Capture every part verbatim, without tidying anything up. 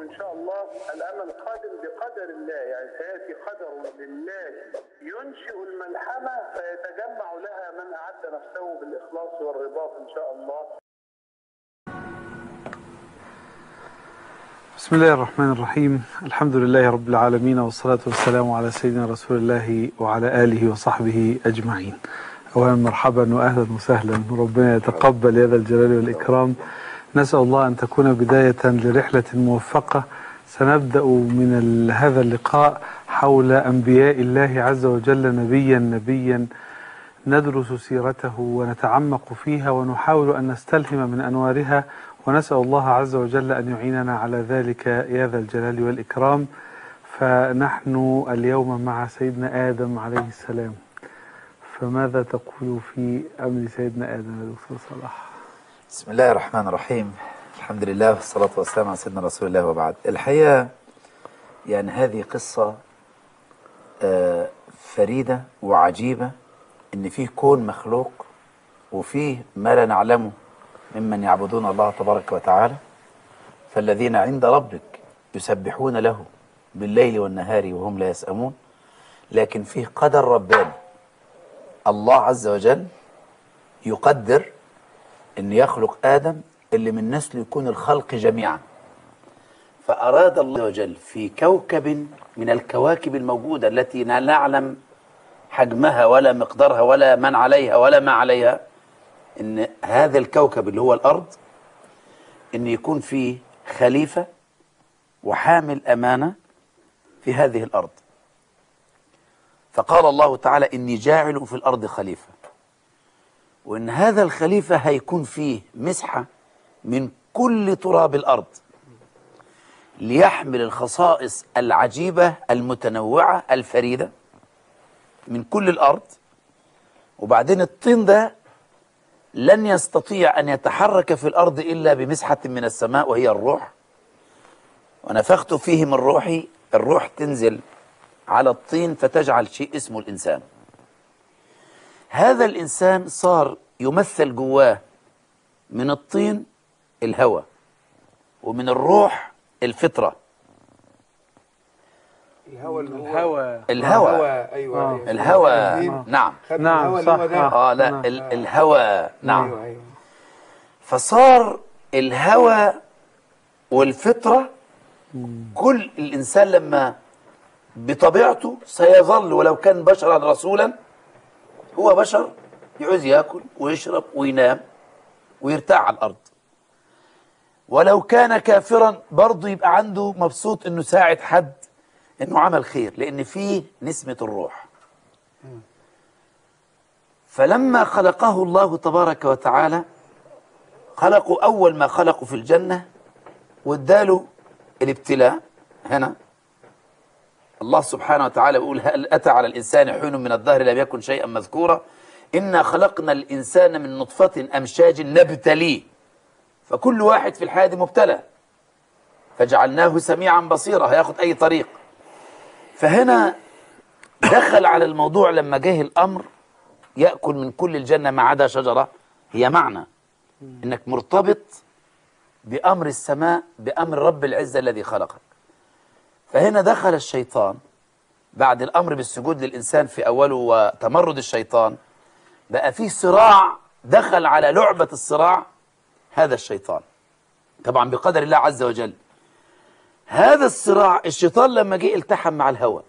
إن شاء الله الأمل قادم بقدر الله، يعني سيأتي قدر لله ينشئ الملحمة فيتجمع لها من أعد نفسه بالإخلاص والرباط إن شاء الله. بسم الله الرحمن الرحيم. الحمد لله رب العالمين، والصلاة والسلام على سيدنا رسول الله وعلى آله وصحبه أجمعين. أولا مرحبا وأهلا وسهلا، ربنا يتقبل يا ذا الجلال والإكرام. نسأل الله أن تكون بداية لرحلة موفقة. سنبدأ من هذا اللقاء حول أنبياء الله عز وجل نبيا نبيا، ندرس سيرته ونتعمق فيها ونحاول أن نستلهم من أنوارها، ونسأل الله عز وجل أن يعيننا على ذلك يا ذا الجلال والإكرام. فنحن اليوم مع سيدنا آدم عليه السلام، فماذا تقول في أمر سيدنا آدم يا دكتور صلاح؟ بسم الله الرحمن الرحيم، الحمد لله والصلاة والسلام على سيدنا رسول الله وبعد. الحقيقة يعني هذه قصة آه فريدة وعجيبة، إن فيه كون مخلوق وفيه ما لا نعلمه ممن يعبدون الله تبارك وتعالى. فالذين عند ربك يسبحون له بالليل والنهار وهم لا يسأمون. لكن فيه قدر رباني، الله عز وجل يقدر أن يخلق آدم اللي من نسله يكون الخلق جميعا. فأراد الله عز وجل في كوكب من الكواكب الموجودة التي لا نعلم حجمها ولا مقدارها ولا من عليها ولا ما عليها، ان هذا الكوكب اللي هو الارض ان يكون فيه خليفة وحامل امانة في هذه الارض. فقال الله تعالى اني جاعل في الارض خليفة، وان هذا الخليفة هيكون فيه مسحة من كل تراب الارض ليحمل الخصائص العجيبة المتنوعة الفريدة من كل الارض. وبعدين الطين ده لن يستطيع أن يتحرك في الأرض إلا بمسحة من السماء وهي الروح. ونفخت فيه من روحي، الروح تنزل على الطين فتجعل شيء اسمه الإنسان. هذا الإنسان صار يمثل جواه من الطين الهوى، ومن الروح الفطرة. الهوى الهوى الهوى ايوه آه. الهوى آه. نعم نعم صح اه لا نعم. ال الهوى نعم أيوة أيوة. فصار الهوى والفطرة. كل الإنسان لما بطبيعته سيظل ولو كان بشرا رسولا هو بشر، يعوز يأكل ويشرب وينام ويرتاح على الأرض. ولو كان كافرا برضه يبقى عنده مبسوط انه ساعد حد، انه عمل خير، لان فيه نسمة الروح. فلما خلقه الله تبارك وتعالى خلقوا اول ما خلقوا في الجنة واداله الابتلاء. هنا الله سبحانه وتعالى بيقول هل اتى على الانسان حين من الدهر لم يكن شيئا مذكورا انا خلقنا الانسان من نطفة امشاج نبتليه. فكل واحد في الحياة دي مبتلى، فجعلناه سميعا بصيرا، هياخد اي طريق. فهنا دخل على الموضوع لما جه الامر يأكل من كل الجنة ما عدا شجرة، هي معنى انك مرتبط بامر السماء، بامر رب العزة الذي خلقك. فهنا دخل الشيطان بعد الامر بالسجود للانسان في اوله وتمرد الشيطان، بقى فيه صراع، دخل على لعبة الصراع هذا الشيطان طبعا بقدر الله عز وجل. هذا الصراع الشيطان لما جه التحم مع الهوى.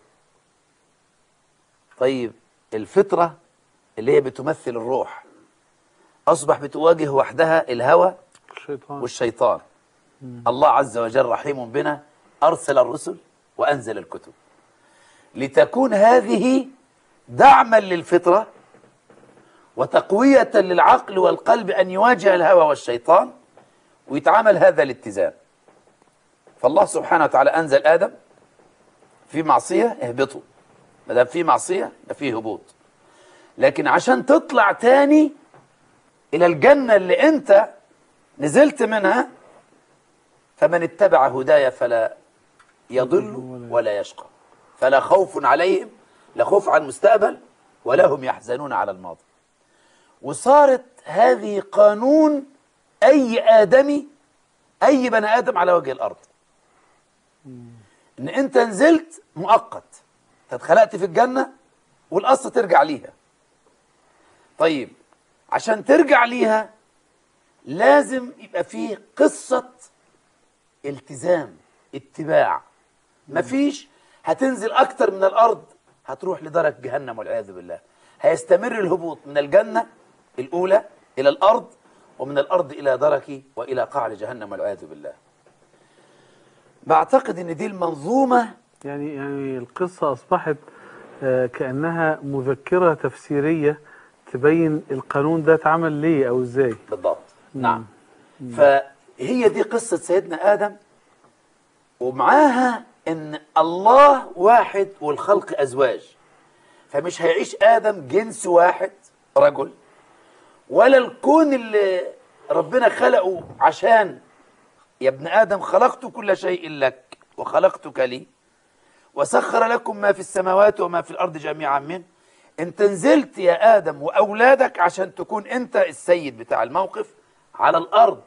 طيب الفطرة اللي هي بتمثل الروح أصبح بتواجه وحدها الهوى الشيطان والشيطان. مم. الله عز وجل رحيم بنا، أرسل الرسل وأنزل الكتب لتكون هذه دعما للفطرة وتقوية للعقل والقلب أن يواجه الهوى والشيطان ويتعامل هذا الاتزان. فالله سبحانه وتعالى أنزل آدم في معصية اهبطوا، ما دام في معصية يبقى فيه هبوط. لكن عشان تطلع تاني إلى الجنة اللي أنت نزلت منها، فمن اتبع هدايا فلا يضل ولا يشقى، فلا خوف عليهم، لا خوف على المستقبل ولا هم يحزنون على الماضي. وصارت هذه قانون أي آدمي، أي بني آدم على وجه الأرض. ان انت نزلت مؤقت، انت اتخلقت في الجنة والقصة ترجع ليها. طيب عشان ترجع ليها لازم يبقى فيه قصة التزام، اتباع. مفيش هتنزل اكتر من الارض هتروح لدرك جهنم والعياذ بالله. هيستمر الهبوط من الجنة الاولى الى الارض، ومن الارض الى درك والى قعر جهنم والعياذ بالله. بعتقد ان دي المنظومة. يعني يعني القصة اصبحت آه كأنها مذكرة تفسيرية تبين القانون ده اتعمل ليه او ازاي بالضبط. نعم. فهي دي قصة سيدنا آدم، ومعاها ان الله واحد والخلق ازواج، فمش هيعيش آدم جنس واحد رجل، ولا الكون اللي ربنا خلقه عشان يا ابن آدم خلقت كل شيء لك وخلقتك لي وسخر لكم ما في السماوات وما في الأرض جميعا منه. انت نزلت يا آدم وأولادك عشان تكون انت السيد بتاع الموقف على الأرض،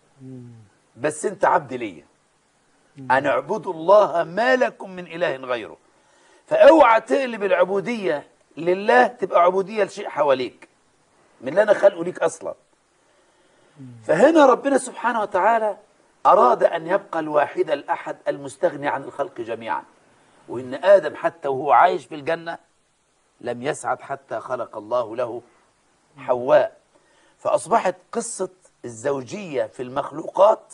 بس انت عبد ليا، أن اعبدوا الله ما لكم من إله غيره. فاوعى تقلب العبودية لله تبقى عبودية لشيء حواليك من اللي أنا خلقه ليك أصلا. فهنا ربنا سبحانه وتعالى أراد أن يبقى الواحد الأحد المستغني عن الخلق جميعا. وإن آدم حتى وهو عايش في الجنة لم يسعد حتى خلق الله له حواء. فأصبحت قصة الزوجية في المخلوقات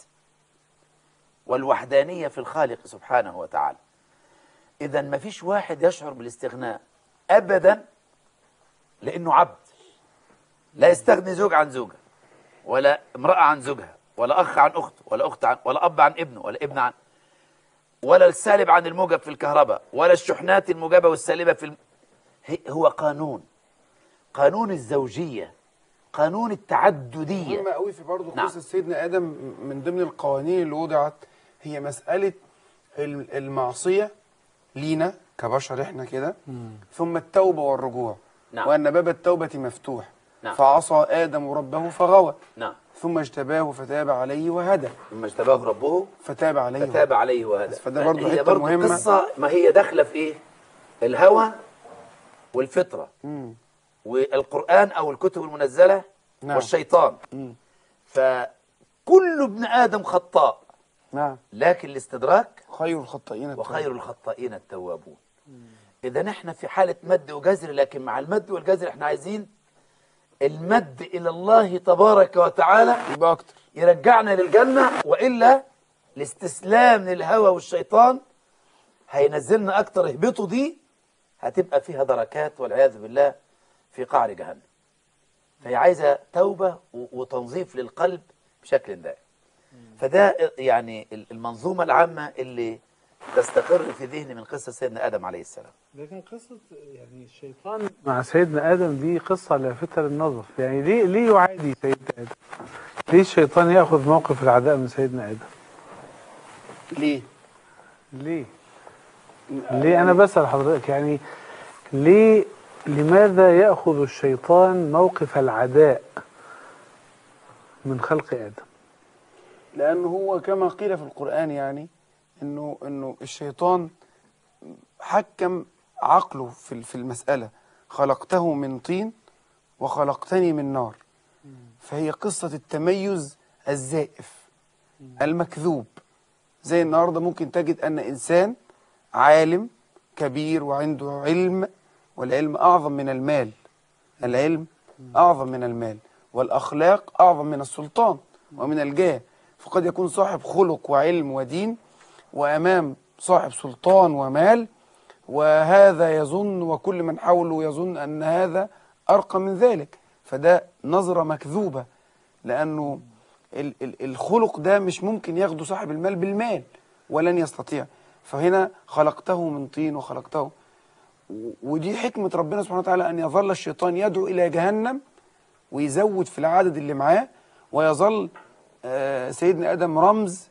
والوحدانية في الخالق سبحانه وتعالى. إذن ما فيش واحد يشعر بالاستغناء أبدا لأنه عبد. لا يستغني زوج عن زوجة، ولا امرأة عن زوجها، ولا أخ عن أخته، ولا أخت عن، ولا أب عن ابنه، ولا ابن عن، ولا السالب عن الموجب في الكهرباء، ولا الشحنات الموجبة والسالبة في الم... هو قانون، قانون الزوجية، قانون التعددية. مهمة قوي في برضه نعم. قصة سيدنا آدم. من ضمن القوانين اللي وضعت هي مسألة المعصية لينا كبشر احنا كده، ثم التوبة والرجوع. نعم. وأن باب التوبة مفتوح. نعم. فعصى آدم ربه فغوى. نعم. ثم اجتباه فتاب عليه وهدى. ثم اجتباه ربه فتاب عليه فتاب عليه وهدى. فده برضه هي حتة برضه مهمة. قصة، ما هي داخلة في إيه؟ الهوى والفطرة مم. والقرآن أو الكتب المنزلة. نعم. والشيطان. مم. فكل ابن آدم خطاء، نعم. لكن الاستدراك خير الخطائين وخير الخطائين التوابون. إذا نحن في حالة مد وجزر، لكن مع المد والجزر احنا عايزين المد إلى الله تبارك وتعالى يبقى أكتر، يرجعنا للجنة، وإلا الاستسلام للهوى والشيطان هينزلنا أكتر. اهبطوا دي هتبقى فيها دركات والعياذ بالله في قعر جهنم. فهي عايزة توبة وتنظيف للقلب بشكل دائم. فده يعني المنظومة العامة اللي تستقر في ذهني من قصة سيدنا آدم عليه السلام. لكن قصة يعني الشيطان مع سيدنا آدم دي قصة لافتة للنظر. يعني ليه ليه يعادي سيدنا آدم؟ ليه الشيطان يأخذ موقف العداء من سيدنا آدم؟ ليه؟ ليه؟ ليه أنا بسأل حضرتك يعني ليه لماذا يأخذ الشيطان موقف العداء من خلق آدم؟ لأنه هو كما قيل في القرآن يعني إنه إنه الشيطان حكم عقله في في المسألة. خلقته من طين وخلقتني من نار. فهي قصة التميز الزائف المكذوب. زي النهارده ممكن تجد أن إنسان عالم كبير وعنده علم، والعلم أعظم من المال. العلم أعظم من المال، والأخلاق أعظم من السلطان ومن الجاه. فقد يكون صاحب خلق وعلم ودين وأمام صاحب سلطان ومال، وهذا يظن وكل من حوله يظن أن هذا أرقى من ذلك. فده نظرة مكذوبة، لأنه ال ال الخلق ده مش ممكن ياخده صاحب المال بالمال، ولن يستطيع. فهنا خلقته من طين وخلقته، ودي حكمة ربنا سبحانه وتعالى، أن يظل الشيطان يدعو إلى جهنم ويزود في العدد اللي معاه، ويظل آه سيدنا آدم رمز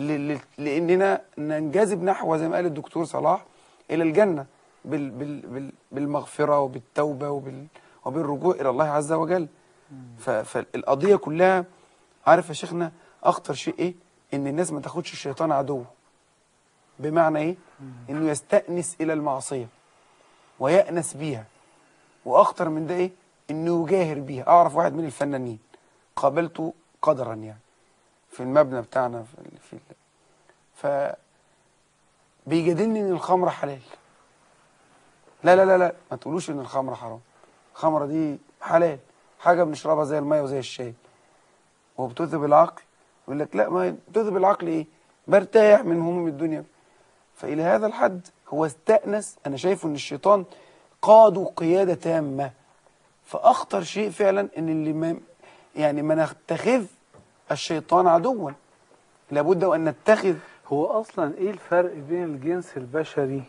لأننا ننجذب نحو زي ما قال الدكتور صلاح إلى الجنة بال بال بال بالمغفرة وبالتوبة وبال وبالرجوع إلى الله عز وجل. فالقضية كلها، عارف يا شيخنا أخطر شيء إيه؟ إن الناس ما تاخدش الشيطان عدو. بمعنى ايه؟ انه يستأنس الى المعصية ويأنس بيها، واخطر من ده ايه؟ انه يجاهر بيها. اعرف واحد من الفنانين قابلته قدرا يعني في المبنى بتاعنا في, في ف بيجادلني ان الخمره حلال. لا لا لا لا ما تقولوش ان الخمره حرام، الخمره دي حلال، حاجه بنشربها زي الميه وزي الشاي، وبتذهب العقل. يقول لك لا، ما بتذهب العقل ايه؟ برتاح من هموم الدنيا. فالى هذا الحد هو استأنس. انا شايفه ان الشيطان قاده قياده تامه. فاخطر شيء فعلا ان اللي ما يعني ما نتخذ الشيطان عدوا، لابد وان نتخذ. هو اصلا ايه الفرق بين الجنس البشري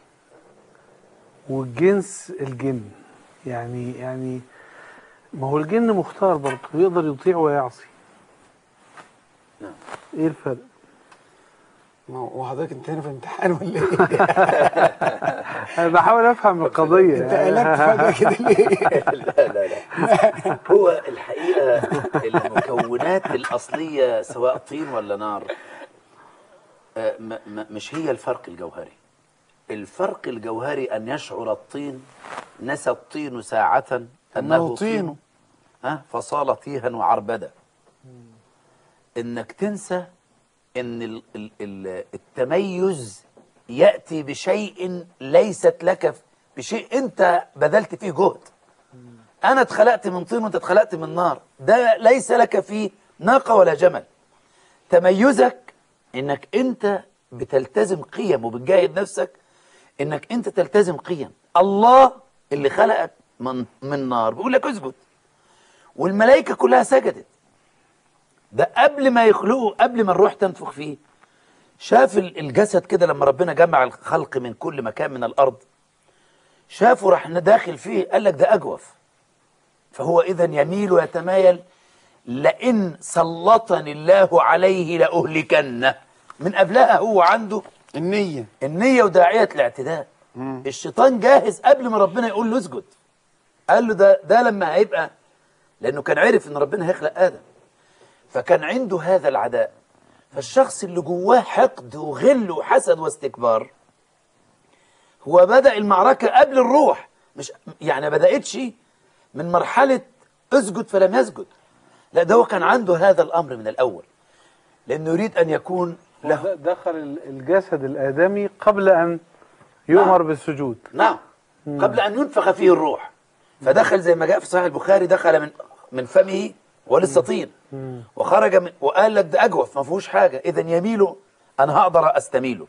والجنس الجن؟ يعني يعني ما هو الجن مختار برضه، يقدر يطيع ويعصي. نعم. ايه الفرق؟ ما هو حضرتك انت هنا في امتحان ولا ايه؟ انا بحاول افهم القضيه. انت قلبت فجأة كده ليه؟ لا لا لا هو الحقيقة المكونات الأصلية سواء طين ولا نار آه، م- م- مش هي الفرق الجوهري. الفرق الجوهري أن يشعر الطين نسى الطين ساعة أنه طين، ها فصال تيها وعربدة. إنك تنسى إن ال- ال- ال- التميز يأتي بشيء ليست لك، بشيء أنت بذلت فيه جهد. أنا اتخلقت من طين وأنت اتخلقت من نار، ده ليس لك فيه ناقة ولا جمل. تميزك إنك أنت بتلتزم قيم وبتجاهد نفسك إنك أنت تلتزم قيم. الله اللي خلقك من من نار بيقول لك اسجد، والملائكة كلها سجدت. ده قبل ما يخلقه، قبل ما الروح تنفخ فيه. شاف الجسد كده لما ربنا جمع الخلق من كل مكان من الأرض، شافه راح داخل فيه قال لك ده أجوف. فهو إذا يميل ويتمايل. لئن سلطني الله عليه لأهلكنه. من قبلها هو عنده النية النية وداعية الاعتداء. الشيطان جاهز قبل ما ربنا يقول له اسجد. قال له ده ده لما هيبقى، لأنه كان عرف إن ربنا هيخلق آدم، فكان عنده هذا العداء. فالشخص اللي جواه حقد وغل وحسد واستكبار هو بدأ المعركة قبل الروح، مش يعني ما بدأتش من مرحلة اسجد فلم يسجد، لا ده هو كان عنده هذا الأمر من الأول، لأنه يريد أن يكون له. دخل الجسد الآدمي قبل أن يؤمر نعم. بالسجود. نعم. قبل أن ينفخ فيه الروح. فدخل زي ما جاء في صحيح البخاري، دخل من من فمه ولسه طين، وخرج من وقال لك ده أجوف ما فيهوش حاجة، إذا يميله أنا هقدر أستميله.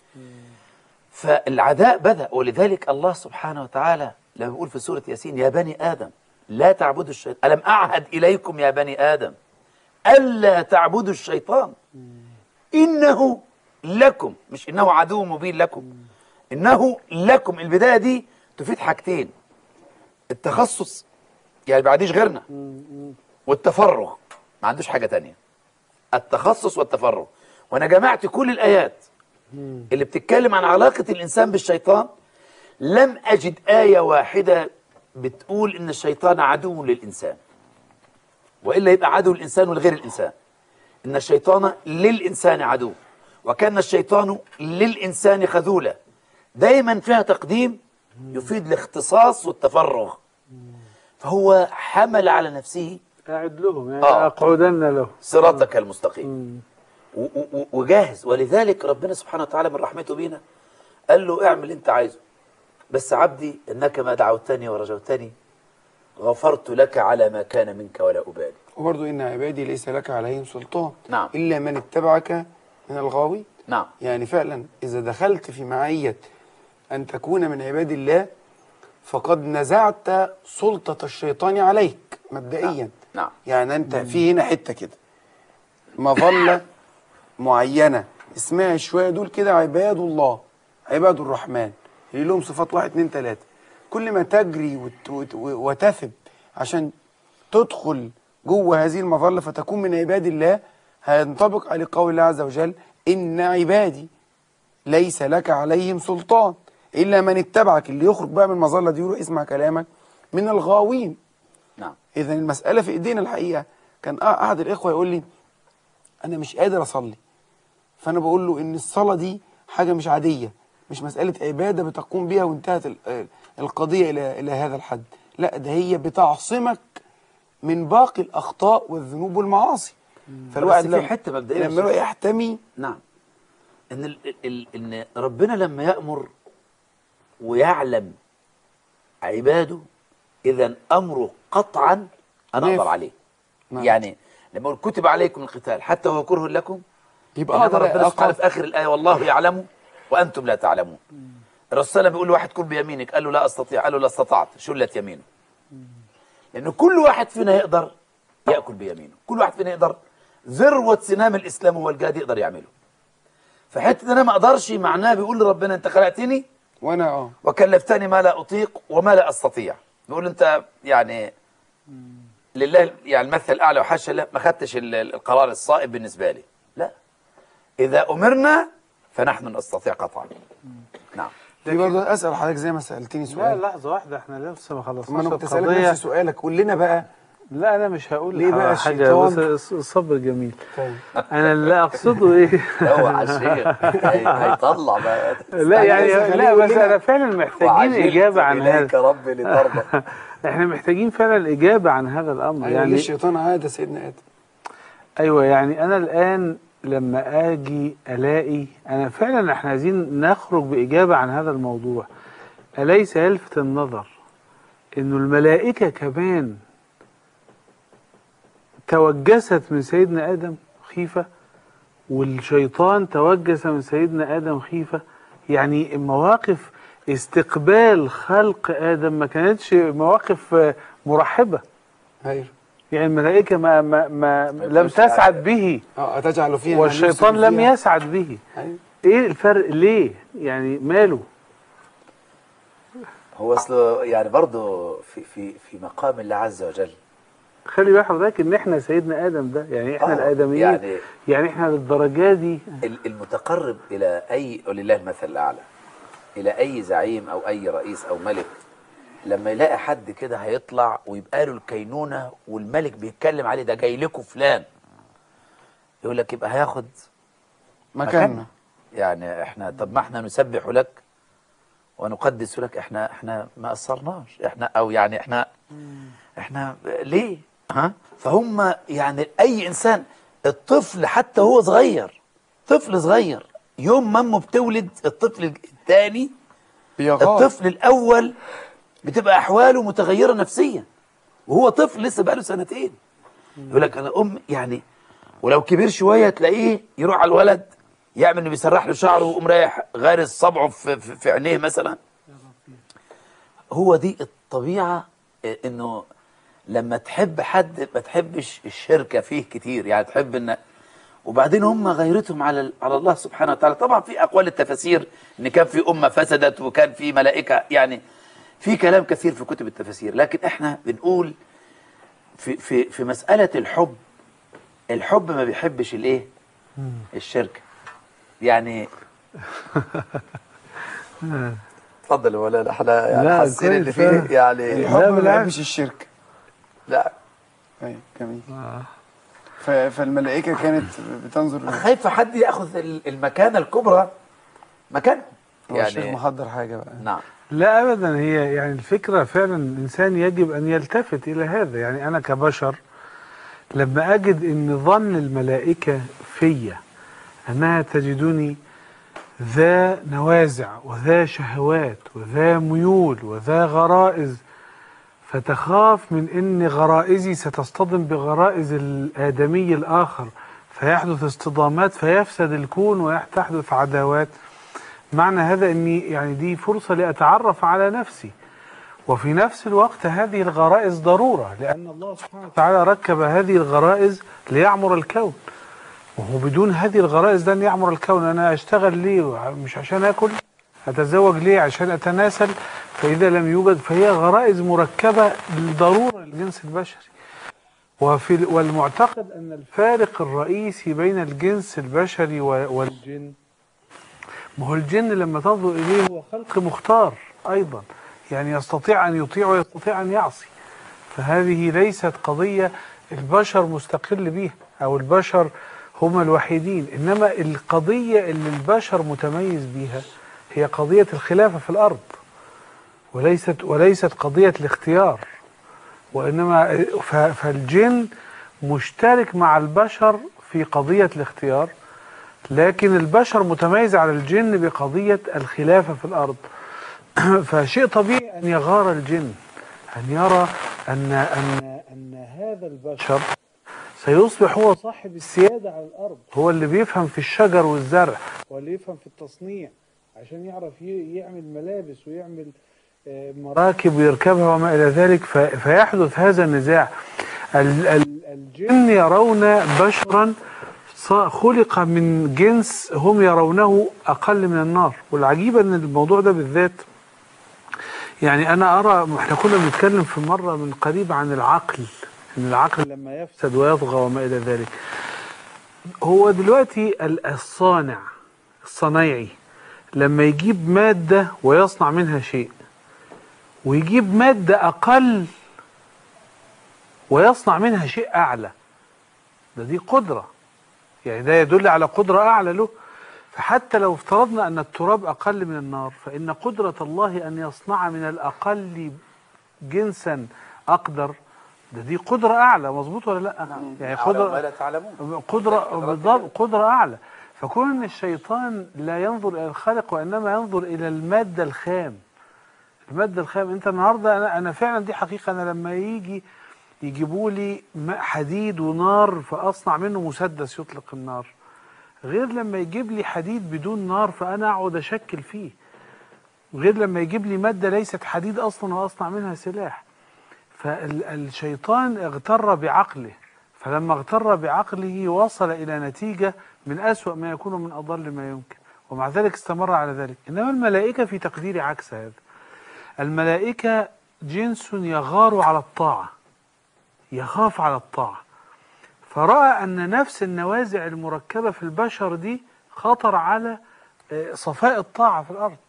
فالعداء بدأ. ولذلك الله سبحانه وتعالى لما يقول في سورة ياسين يا بني آدم لا تعبدوا الشيطان، ألم أعهد إليكم يا بني آدم ألا تعبدوا الشيطان إنه لكم، مش إنه عدو مبين لكم، إنه لكم. البداية دي تفيد حاجتين: التخصص يعني ما عنديش غيرنا، والتفرغ ما عندوش حاجة تانية. التخصص والتفرغ. وأنا جمعت كل الآيات اللي بتتكلم عن علاقة الإنسان بالشيطان، لم أجد آية واحدة بتقول إن الشيطان عدو للإنسان، وإلا يبقى عدو الإنسان ولغير الإنسان. إن الشيطان للإنسان عدو، وكان الشيطان للإنسان خذولا. دايما فيها تقديم يفيد الاختصاص والتفرغ. فهو حمل على نفسه أعد لهم يعني آه. أقعدن له صراطك المستقيم، و- و- وجاهز. ولذلك ربنا سبحانه وتعالى من رحمته بينا قال له اعمل انت عايزه، بس عبدي انك ما دعوتني ورجوتني غفرت لك على ما كان منك ولا أبالي. وبرضه إن عبادي ليس لك عليهم سلطان نعم. إلا من اتبعك من الغاوي. نعم. يعني فعلا إذا دخلت في معية أن تكون من عباد الله فقد نزعت سلطة الشيطان عليك مبدئيا. نعم. نعم. يعني أنت في هنا حتة كده مظلة معينة اسمها شوية دول كده عباد الله، عباد الرحمن اللي لهم صفات واحد اتنين تلاتة. كل ما تجري وت- وت- وتثب عشان تدخل جوه هذه المظلة فتكون من عباد الله، هينطبق على قول الله عز وجل إن عبادي ليس لك عليهم سلطان إلا من اتبعك. اللي يخرج بقى من المظلة دي يروح يسمع كلامك من الغاوين. نعم. إذا المسألة في إيدينا الحقيقة. كان أحد الإخوة يقول لي أنا مش قادر أصلي، فأنا بقول له إن الصلاة دي حاجة مش عادية، مش مسألة عبادة بتقوم بيها وانتهت ال- القضية إلى إلى هذا الحد. لا، ده هي بتعصمك من باقي الأخطاء والذنوب والمعاصي. فالواحد بس في لما حتة مبدئية يا لما يروح شيخ. يحتمي نعم، ان ال ال ان ربنا لما يأمر ويعلم عباده، اذا امره قطعا انا نعم. اقدر عليه. نعم. يعني لما يقول كتب عليكم القتال حتى هو كره لكم، يبقى إنما أقدر ربنا سبحانه أقاطع. في اخر الايه والله يعلم وانتم لا تعلمون. الرسول صلى الله عليه وسلم بيقول لواحد كل بيمينك، قال له لا استطيع، قال له لا استطعت، شلت يمينه. لأنه كل واحد فينا يقدر يأكل بيمينه، كل واحد فينا يقدر ذروة سنام الإسلام هو الجهاد يقدر يعمله. فحتى أنا ما أقدرش معناه بيقول لربنا أنت خلقتني وأنا أه وكلفتني ما لا أطيق وما لا أستطيع. بيقول أنت يعني لله يعني المثل الأعلى وحاشا له ما خدتش ال- القرار الصائب بالنسبة لي. لا، إذا أمرنا فنحن نستطيع قطعا. نعم. في برضه أسأل حضرتك زي ما سألتني لا سؤال. لحظة واحدة، احنا لسه ما خلصناش ما أنا كنت أسألك القضية. نفس سؤالك، قول لنا بقى. لا أنا مش هقول ليه بقى حاجة، الشيطان؟ بس الصبر جميل. طيب. أنا اللي أقصده إيه؟ اوعى الشيخ هي- هيطلع بقى. لا يعني عايز أخليه لا يقول بس لنا. أنا فعلا محتاجين وعجلت إجابة عن إليك هذا. ربي لترضى. احنا محتاجين فعلا إجابة عن هذا الأمر. أيوة، ليه يعني الشيطان عاد سيدنا آدم؟ أيوة، يعني أنا الآن لما أجي ألاقي أنا فعلا احنا عايزين نخرج بإجابة عن هذا الموضوع. أليس يلفت النظر إنه الملائكة كمان توجست من سيدنا آدم خيفة، والشيطان توجس من سيدنا آدم خيفة؟ يعني مواقف استقبال خلق آدم ما كانتش مواقف مرحبة. أيوه. يعني الملائكة ما, ما, ما لم تسعد به، أه أتجعل فيها من والشيطان يفسد لم فيها؟ يسعد به. أيوه. ايه الفرق؟ ليه؟ يعني ماله؟ هو اصله يعني برضه في في في مقام الله عز وجل. خلي بال حضرتك ان احنا سيدنا ادم ده، يعني احنا آه، الادميين، يعني يعني احنا للدرجه دي. ال- المتقرب الى اي، ولله المثل الاعلى، الى اي زعيم او اي رئيس او ملك، لما يلاقي حد كده هيطلع ويبقى له الكينونه والملك بيتكلم عليه ده جاي لكم فلان، يقول لك يبقى هياخد مكاننا. يعني احنا طب ما احنا نسبح لك ونقدس لك، احنا احنا ما قصرناش، احنا او يعني احنا احنا ليه؟ ها؟ فهم يعني اي انسان، الطفل حتى هو صغير، طفل صغير يوم ما امه بتولد الطفل الثاني، بيغار. الطفل الاول بتبقى احواله متغيره نفسيا وهو طفل لسه بقاله سنتين. يقول لك انا ام يعني، ولو كبر شويه تلاقيه يروح على الولد يعمل انه بيسرح له شعره ويقوم رايح غارس صبعه في, في, في عينيه مثلا. هو دي الطبيعه، انه لما تحب حد ما تحبش الشركه فيه كتير، يعني تحب ان، وبعدين هم غيرتهم على على الله سبحانه وتعالى. طبعا في اقوال التفاسير ان كان في امه فسدت وكان في ملائكه، يعني في كلام كثير في كتب التفاسير، لكن احنا بنقول في في في مساله الحب، الحب ما بيحبش الايه؟ الشركه. يعني اتفضل يا مولانا، احنا يعني لا، حاسين ان كويس. في يعني الحب لا، ما بالعكس. بيحبش الشرك. لا أيوه جميل. ف- فالملائكة كانت بتنظر. خايفه حد ياخذ ال- المكانه الكبرى مكانهم. هو الشيخ يعني محضر حاجة بقى. نعم. لا ابدا، هي يعني الفكره فعلا الانسان يجب ان يلتفت الى هذا. يعني انا كبشر لما اجد ان ظن الملائكه فيا انها تجدني ذا نوازع وذا شهوات وذا ميول وذا غرائز، فتخاف من ان غرائزي ستصطدم بغرائز الادمي الاخر فيحدث اصطدامات فيفسد الكون وتحدث عداوات. معنى هذا اني يعني دي فرصة لأتعرف على نفسي، وفي نفس الوقت هذه الغرائز ضرورة، لأن الله سبحانه وتعالى ركب هذه الغرائز ليعمر الكون، وهو بدون هذه الغرائز لن يعمر الكون. أنا أشتغل ليه؟ مش عشان أكل. أتزوج ليه؟ عشان أتناسل. فإذا لم يوجد فهي غرائز مركبة ضرورة للجنس البشري. وفي والمعتقد أن الفارق الرئيسي بين الجنس البشري والجن، ما هو الجن لما تنظر إليه هو خلق مختار أيضا، يعني يستطيع أن يطيع ويستطيع أن يعصي. فهذه ليست قضية البشر مستقل بها، أو البشر هم الوحيدين. إنما القضية اللي البشر متميز بيها هي قضية الخلافة في الأرض، وليست وليست قضية الاختيار. وإنما فالجن مشترك مع البشر في قضية الاختيار، لكن البشر متميز على الجن بقضية الخلافة في الأرض. فشيء طبيعي أن يغار الجن، أن يرى أن أن أن هذا البشر سيصبح هو صاحب السيادة على الأرض، هو اللي بيفهم في الشجر والزرع، هو اللي يفهم في التصنيع عشان يعرف يعمل ملابس ويعمل مراكب ويركبها وما إلى ذلك. فيحدث هذا النزاع. الجن يرون بشرا خلق من جنس هم يرونه أقل من النار. والعجيب أن الموضوع ده بالذات، يعني أنا أرى، احنا كنا بنتكلم في مرة من قريب عن العقل، أن العقل لما يفسد ويطغى وما إلى ذلك. هو دلوقتي الصانع الصنايعي لما يجيب مادة ويصنع منها شيء، ويجيب مادة أقل ويصنع منها شيء أعلى، ده دي قدرة، يعني ده يدل على قدرة أعلى له. فحتى لو افترضنا أن التراب أقل من النار، فإن قدرة الله أن يصنع من الأقل جنسا أقدر، ده دي قدرة أعلى. مظبوط ولا لا؟ نعم. يعني قدرة ما لا تعلمون. قدرة بالضبط، قدرة أعلى. فكون أن الشيطان لا ينظر إلى الخالق وإنما ينظر إلى المادة الخام. المادة الخام، أنت النهاردة أنا, أنا فعلا دي حقيقة، أنا لما يجي يجيبوا لي حديد ونار فأصنع منه مسدس يطلق النار، غير لما يجيب لي حديد بدون نار فأنا أقعد أشكل فيه، غير لما يجيب لي مادة ليست حديد أصلا وأصنع منها سلاح. فالشيطان اغتر بعقله، فلما اغتر بعقله وصل إلى نتيجة من أسوأ ما يكون من أضل ما يمكن، ومع ذلك استمر على ذلك. إنما الملائكة في تقدير عكس هذا. الملائكة جنس يغار على الطاعة، يخاف على الطاعة، فرأى أن نفس النوازع المركبة في البشر دي خطر على صفاء الطاعة في الأرض،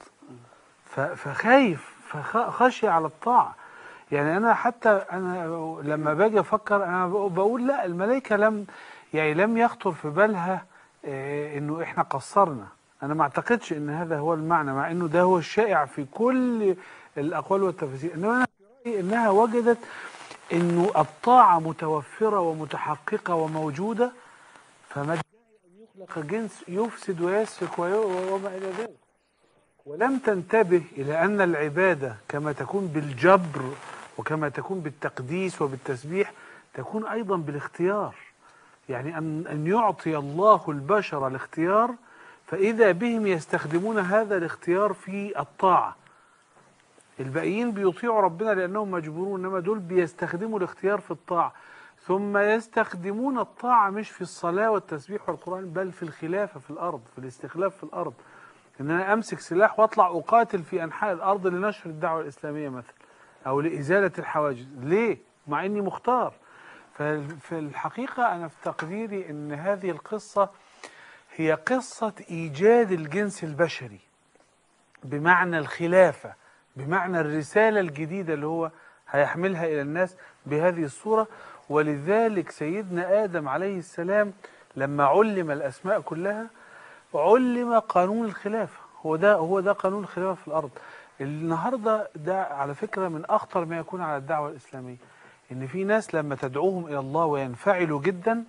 فخايف، فخشي على الطاعة. يعني أنا حتى أنا لما باجي أفكر أنا بقول لا، الملائكة لم يعني لم يخطر في بالها إنه إحنا قصرنا. أنا ما أعتقدش إن هذا هو المعنى، مع إنه ده هو الشائع في كل الأقوال والتفاسير. إنما أنا في رأيي إنها وجدت إنه الطاعة متوفرة ومتحققة وموجودة، فما الداعي أن يخلق جنس يفسد ويسفك وما إلى ذلك. ولم تنتبه إلى أن العبادة كما تكون بالجبر وكما تكون بالتقديس وبالتسبيح تكون أيضا بالاختيار. يعني أن أن يعطي الله البشر الاختيار، فإذا بهم يستخدمون هذا الاختيار في الطاعة. الباقيين بيطيعوا ربنا لأنهم مجبورون، إنما دول بيستخدموا الاختيار في الطاعة. ثم يستخدمون الطاعة مش في الصلاة والتسبيح والقرآن، بل في الخلافة في الأرض، في الاستخلاف في الأرض. إن أنا أمسك سلاح وأطلع أقاتل في أنحاء الأرض لنشر الدعوة الإسلامية مثلا، أو لإزالة الحواجز. ليه؟ مع إني مختار. ففي الحقيقة أنا في تقديري أن هذه القصة هي قصة إيجاد الجنس البشري، بمعنى الخلافة، بمعنى الرسالة الجديدة اللي هو هيحملها إلى الناس بهذه الصورة. ولذلك سيدنا آدم عليه السلام لما علم الأسماء كلها علم قانون الخلافة. هو ده هو ده قانون الخلافة في الأرض. النهاردة ده على فكرة من أخطر ما يكون على الدعوة الإسلامية، إن في ناس لما تدعوهم إلى الله وينفعلوا جدا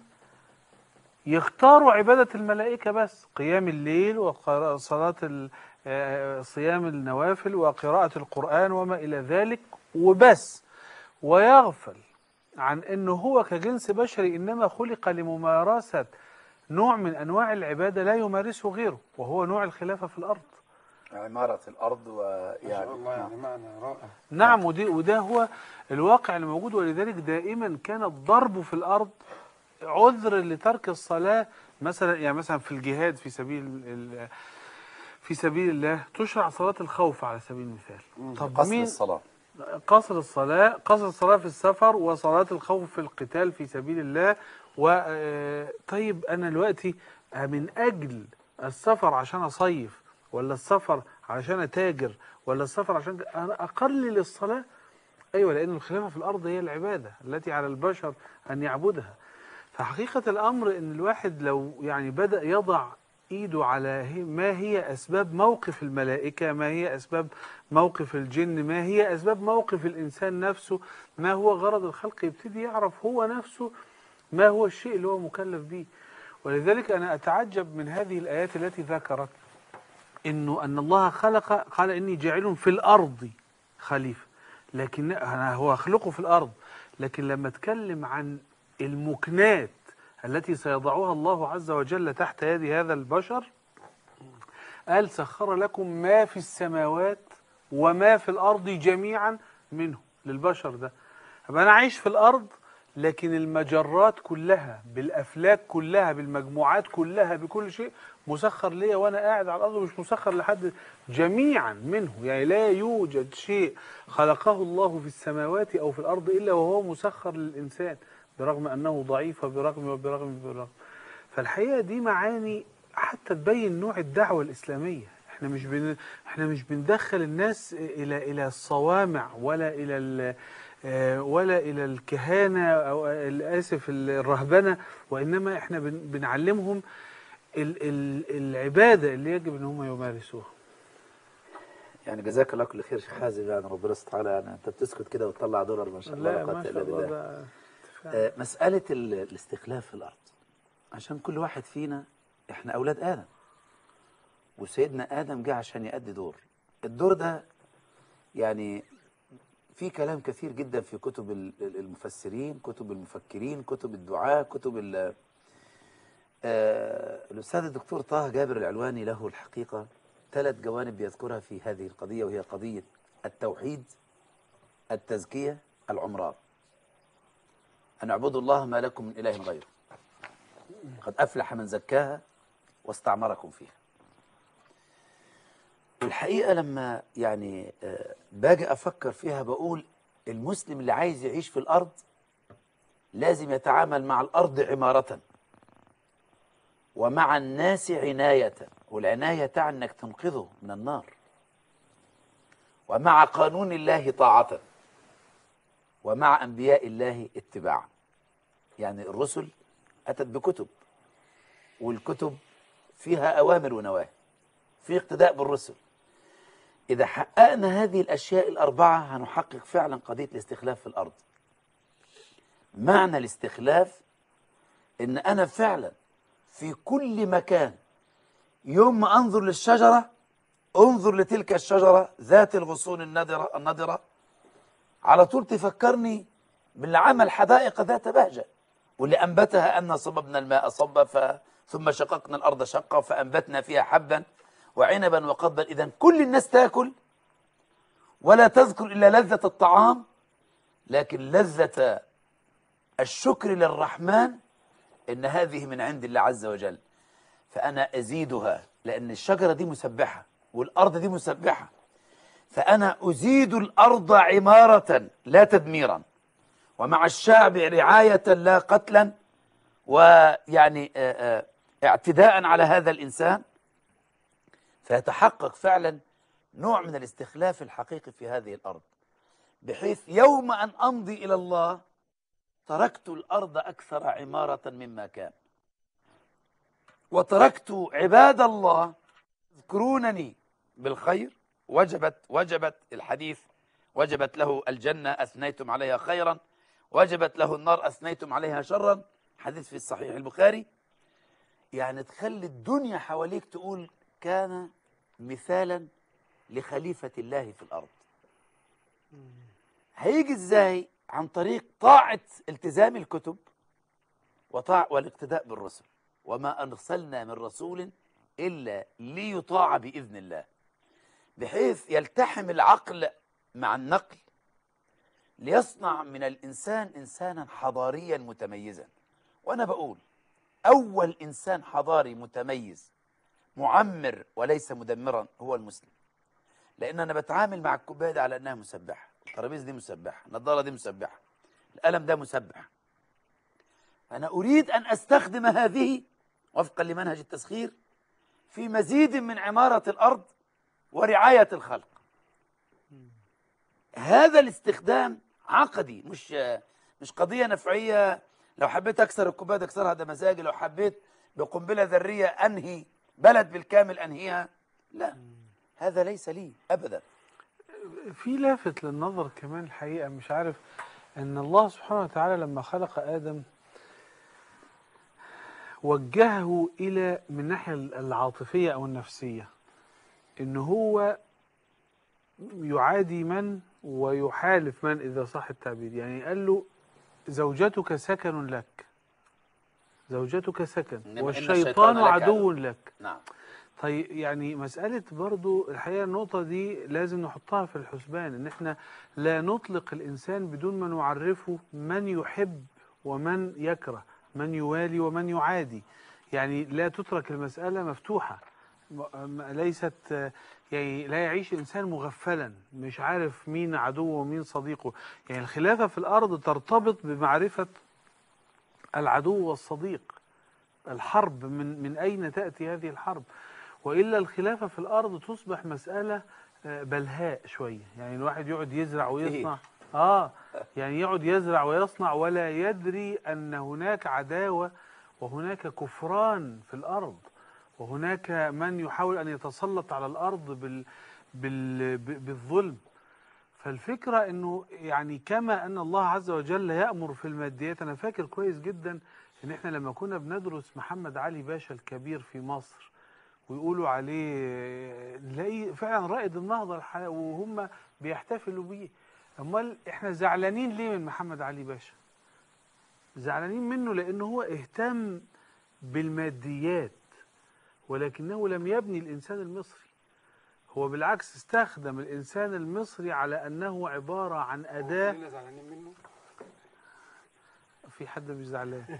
يختاروا عبادة الملائكة بس، قيام الليل وصلاة صيام النوافل وقراءة القرآن وما إلى ذلك وبس، ويغفل عن أنه هو كجنس بشري إنما خلق لممارسة نوع من أنواع العبادة لا يمارسه غيره، وهو نوع الخلافة في الأرض، عمارة الأرض. ويعني ما شاء الله، يعني معنى رائع. نعم. ودي وده هو الواقع الموجود. ولذلك دائما كان الضرب في الأرض عذر لترك الصلاة مثلا. يعني مثلا في الجهاد في سبيل في سبيل الله تشرع صلاة الخوف على سبيل المثال. طب قصر مين الصلاة قصر الصلاة قصر الصلاة في السفر، وصلاة الخوف في القتال في سبيل الله. وطيب أنا دلوقتي من أجل السفر عشان أصيف، ولا السفر عشان أتاجر، ولا السفر عشان أنا أقلل الصلاة؟ أيوة، لأن الخلافة في الأرض هي العبادة التي على البشر أن يعبدها. فحقيقة الأمر إن الواحد لو يعني بدأ يضع إيده على ما هي أسباب موقف الملائكة، ما هي أسباب موقف الجن، ما هي أسباب موقف الإنسان نفسه، ما هو غرض الخلق، يبتدي يعرف هو نفسه ما هو الشيء اللي هو مكلف به. ولذلك أنا أتعجب من هذه الآيات التي ذكرت إنه أن الله خلق، قال إني جاعل في الأرض خليفة، لكن هو أخلقه في الأرض، لكن لما اتكلم عن المكنات التي سيضعها الله عز وجل تحت يد هذا البشر، قال سخر لكم ما في السماوات وما في الأرض جميعا منه. للبشر ده أبقى أنا عايش في الأرض، لكن المجرات كلها بالأفلاك كلها بالمجموعات كلها بكل شيء مسخر ليا وأنا قاعد على الأرض، مش مسخر لحد، جميعا منه. يعني لا يوجد شيء خلقه الله في السماوات أو في الأرض إلا وهو مسخر للإنسان، برغم أنه ضعيف وبرغم وبرغم وبرغم. فالحقيقة دي معاني حتى تبين نوع الدعوة الإسلامية. احنا مش بن... احنا مش بندخل الناس إلى إلى الصوامع ولا إلى ال... ولا إلى الكهانة أو آسف الرهبنة، وإنما احنا بن... بنعلمهم ال... ال... العبادة اللي يجب أن هم يمارسوها. يعني جزاك الله كل خير شيخ حازم، يعني ربنا سبحانه وتعالى، يعني انت بتسكت كده وتطلع دولار ما شاء الله. لا ما شاء الله. ده آه مسألة الاستخلاف في الأرض، عشان كل واحد فينا احنا أولاد آدم، وسيدنا آدم جه عشان يأدي دور. الدور ده يعني في كلام كثير جدا في كتب المفسرين، كتب المفكرين، كتب الدعاة، كتب ال آه الأستاذ الدكتور طه جابر العلواني له الحقيقة ثلاث جوانب بيذكرها في هذه القضية، وهي قضية التوحيد، التزكية، العمران. أن اعبدوا الله ما لكم من إله غيره، قد أفلح من زكاها واستعمركم فيها. والحقيقة لما يعني باجي أفكر فيها بقول المسلم اللي عايز يعيش في الأرض لازم يتعامل مع الأرض عمارة، ومع الناس عناية، والعناية تعني أنك تنقذه من النار، ومع قانون الله طاعة، ومع أنبياء الله اتباعا. يعني الرسل أتت بكتب، والكتب فيها أوامر ونواهي، في اقتداء بالرسل. إذا حققنا هذه الأشياء الأربعة هنحقق فعلا قضية الاستخلاف في الأرض. معنى الاستخلاف إن أنا فعلا في كل مكان يوم ما أنظر للشجرة أنظر لتلك الشجرة ذات الغصون النضرة النضرة على طول تفكرني باللي عمل حدائق ذات بهجة، واللي أنبتها أن صببنا الماء صبا ف... ثم شققنا الأرض شقا فأنبتنا فيها حبا وعنبا وقضبا. إذن كل الناس تأكل ولا تذكر إلا لذة الطعام، لكن لذة الشكر للرحمن إن هذه من عند الله عز وجل، فأنا أزيدها، لأن الشجرة دي مسبحة والأرض دي مسبحة، فأنا أزيد الأرض عمارة لا تدميرا، ومع الشعب رعاية لا قتلا، ويعني اعتداء على هذا الإنسان، فيتحقق فعلا نوع من الاستخلاف الحقيقي في هذه الأرض، بحيث يوم أن أمضي إلى الله تركت الأرض أكثر عمارة مما كان، وتركت عباد الله يذكرونني بالخير، وجبت وجبت الحديث وجبت له الجنة أثنيتم عليها خيرا، وجبت له النار أثنيتم عليها شرا، حديث في الصحيح البخاري. يعني تخلي الدنيا حواليك تقول كان مثالا لخليفة الله في الأرض. هيجي ازاي؟ عن طريق طاعة التزام الكتب وطاعة والاقتداء بالرسل، وما أرسلنا من رسول إلا ليطاع بإذن الله، بحيث يلتحم العقل مع النقل ليصنع من الإنسان إنسانا حضاريا متميزا. وأنا بقول أول إنسان حضاري متميز معمر وليس مدمرا هو المسلم، لأن أنا بتعامل مع الكوباية دي على أنها مسبحة، الترابيزة دي مسبحة، النظارة دي مسبحة، القلم ده مسبح. أنا أريد أن أستخدم هذه وفقا لمنهج التسخير في مزيد من عمارة الأرض ورعاية الخلق. هذا الاستخدام عقدي، مش مش قضية نفعية لو حبيت اكسر الكوبايه اكسرها، ده مزاجي. لو حبيت بقنبله ذريه انهي بلد بالكامل انهيها، لا، هذا ليس لي ابدا. في لافت للنظر كمان الحقيقة، مش عارف، أن الله سبحانه وتعالى لما خلق آدم وجهه إلى من الناحية العاطفية أو النفسية، إن هو يعادي من ويحالف من، إذا صح التعبير. يعني قال له زوجتك سكن لك، زوجتك سكن، إنما إن والشيطان الشيطان لك عدو عدو. لك. نعم. طيب يعني مسألة برضو الحقيقة النقطة دي لازم نحطها في الحسبان، ان احنا لا نطلق الانسان بدون ما نعرفه من يحب ومن يكره، من يوالي ومن يعادي. يعني لا تترك المسألة مفتوحة، م- م- ليست يعني لا يعيش الإنسان مغفلا مش عارف مين عدوه ومين صديقه. يعني الخلافة في الأرض ترتبط بمعرفة العدو والصديق. الحرب من من أين تأتي هذه الحرب؟ وإلا الخلافة في الأرض تصبح مسألة آه، بلهاء شوية. يعني الواحد يقعد يزرع ويصنع، آه يعني يقعد يزرع ويصنع ولا يدري أن هناك عداوة وهناك كفران في الأرض، وهناك من يحاول أن يتسلط على الأرض بال بال ب- بالظلم. فالفكرة أنه يعني كما أن الله عز وجل يأمر في الماديات. أنا فاكر كويس جدا أن احنا لما كنا بندرس محمد علي باشا الكبير في مصر ويقولوا عليه، نلاقيه فعلا رائد النهضة الح- وهم بيحتفلوا بيه. امال احنا زعلانين ليه من محمد علي باشا؟ زعلانين منه لانه هو اهتم بالماديات، ولكنه لم يبني الانسان المصري. هو بالعكس استخدم الانسان المصري على انه عبارة عن اداة. كلنا زعلانين منه. في حد مش زعلان؟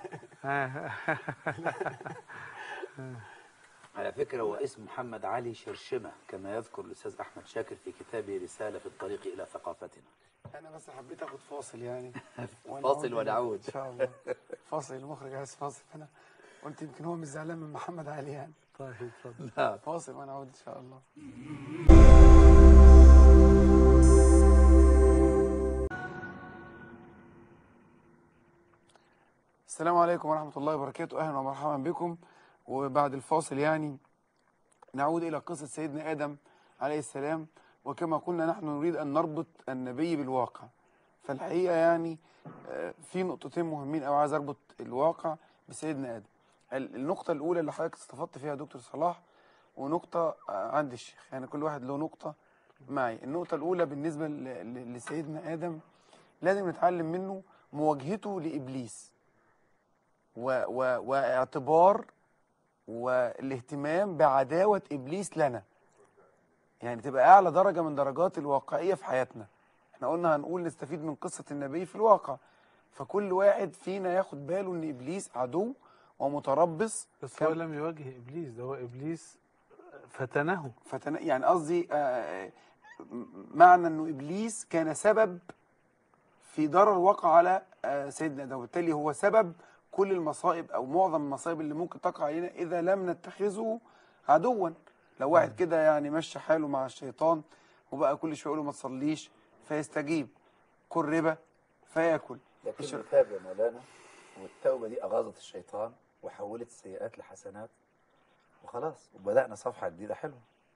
على فكرة هو اسم محمد علي شرشمة، كما يذكر الأستاذ أحمد شاكر في كتابه رسالة في الطريق إلى ثقافتنا. انا بس حبيت اخد فاصل يعني. فاصل ونعود. ان شاء الله. فاصل، المخرج عايز فاصل. انا قلت يمكن هو مش زعلان من محمد علي يعني. طيب اتفضل. نعم. فاصل ونعود ان شاء الله. السلام عليكم ورحمة الله وبركاته، أهلا ومرحبا بكم. وبعد الفاصل يعني نعود إلى قصة سيدنا آدم عليه السلام. وكما قلنا نحن نريد أن نربط النبي بالواقع. فالحقيقة يعني آه، في نقطتين مهمين أو عايز أربط الواقع بسيدنا آدم. ال- النقطة الأولى اللي حضرتك استفدت فيها دكتور صلاح، ونقطة آه، عند الشيخ، يعني كل واحد له نقطة معي. النقطة الأولى بالنسبة ل- ل- لسيدنا آدم، لازم نتعلم منه مواجهته لإبليس و و واعتبار والاهتمام بعداوة إبليس لنا، يعني تبقى أعلى درجة من درجات الواقعية في حياتنا. احنا قلنا هنقول نستفيد من قصة النبي في الواقع، فكل واحد فينا ياخد باله ان إبليس عدو ومتربص. بس هو لم يواجه إبليس، ده هو إبليس فتنه. فتن... يعني قصدي آه، معنى انه إبليس كان سبب في ضرر وقع على آه، سيدنا آدم، وبالتالي هو سبب كل المصائب او معظم المصائب اللي ممكن تقع علينا اذا لم نتخذه عدوا. لو واحد كده يعني مشى حاله مع الشيطان وبقى كل شويه يقول له ما تصليش فيستجيب، كل ربا فياكل. لكن الش- تاب يا مولانا، والتوبة دي أغاظت الشيطان وحولت السيئات لحسنات، وخلاص وبدأنا صفحة جديدة حلوة.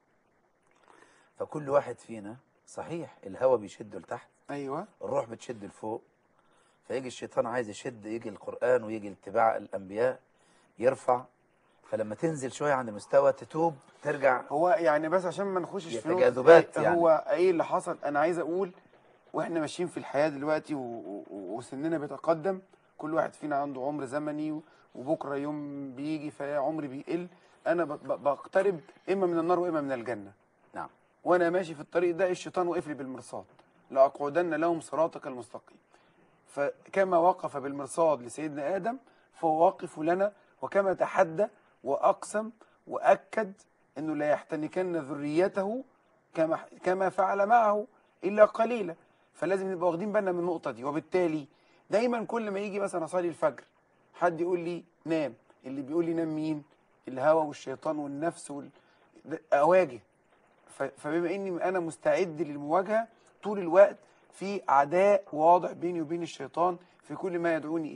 فكل واحد فينا صحيح الهوى بيشده لتحت، ايوه الروح بتشد لفوق، فيجي الشيطان عايز يشد، يجي القرآن ويجي اتباع الأنبياء يرفع. فلما تنزل شوية عند المستوى تتوب ترجع. هو يعني بس عشان ما نخشش هي في نقطة تجاذبات إيه يعني. هو ايه اللي حصل. انا عايز اقول واحنا ماشيين في الحياة دلوقتي و- و- وسننا بيتقدم، كل واحد فينا عنده عمر زمني و- وبكرة يوم بيجي فعمري بيقل. انا ب- ب- بقترب اما من النار واما من الجنة. نعم. وانا ماشي في الطريق ده الشيطان وقف لي بالمرصاد، لاقعدن لهم صراطك المستقيم. فكما وقف بالمرصاد لسيدنا آدم فهو واقف لنا، وكما تحدى وأقسم وأكد أنه لا يحتنكن ذريته كما كما فعل معه إلا قليلا. فلازم نبقى واخدين بالنا من النقطة دي. وبالتالي دايما كل ما يجي مثلا أصلي الفجر حد يقول لي نام، اللي بيقول لي نام مين؟ الهوى والشيطان والنفس وال... ده أواجه. ف- فبما اني انا مستعد للمواجهه طول الوقت، في عداء واضح بيني وبين الشيطان في كل ما يدعوني اليه.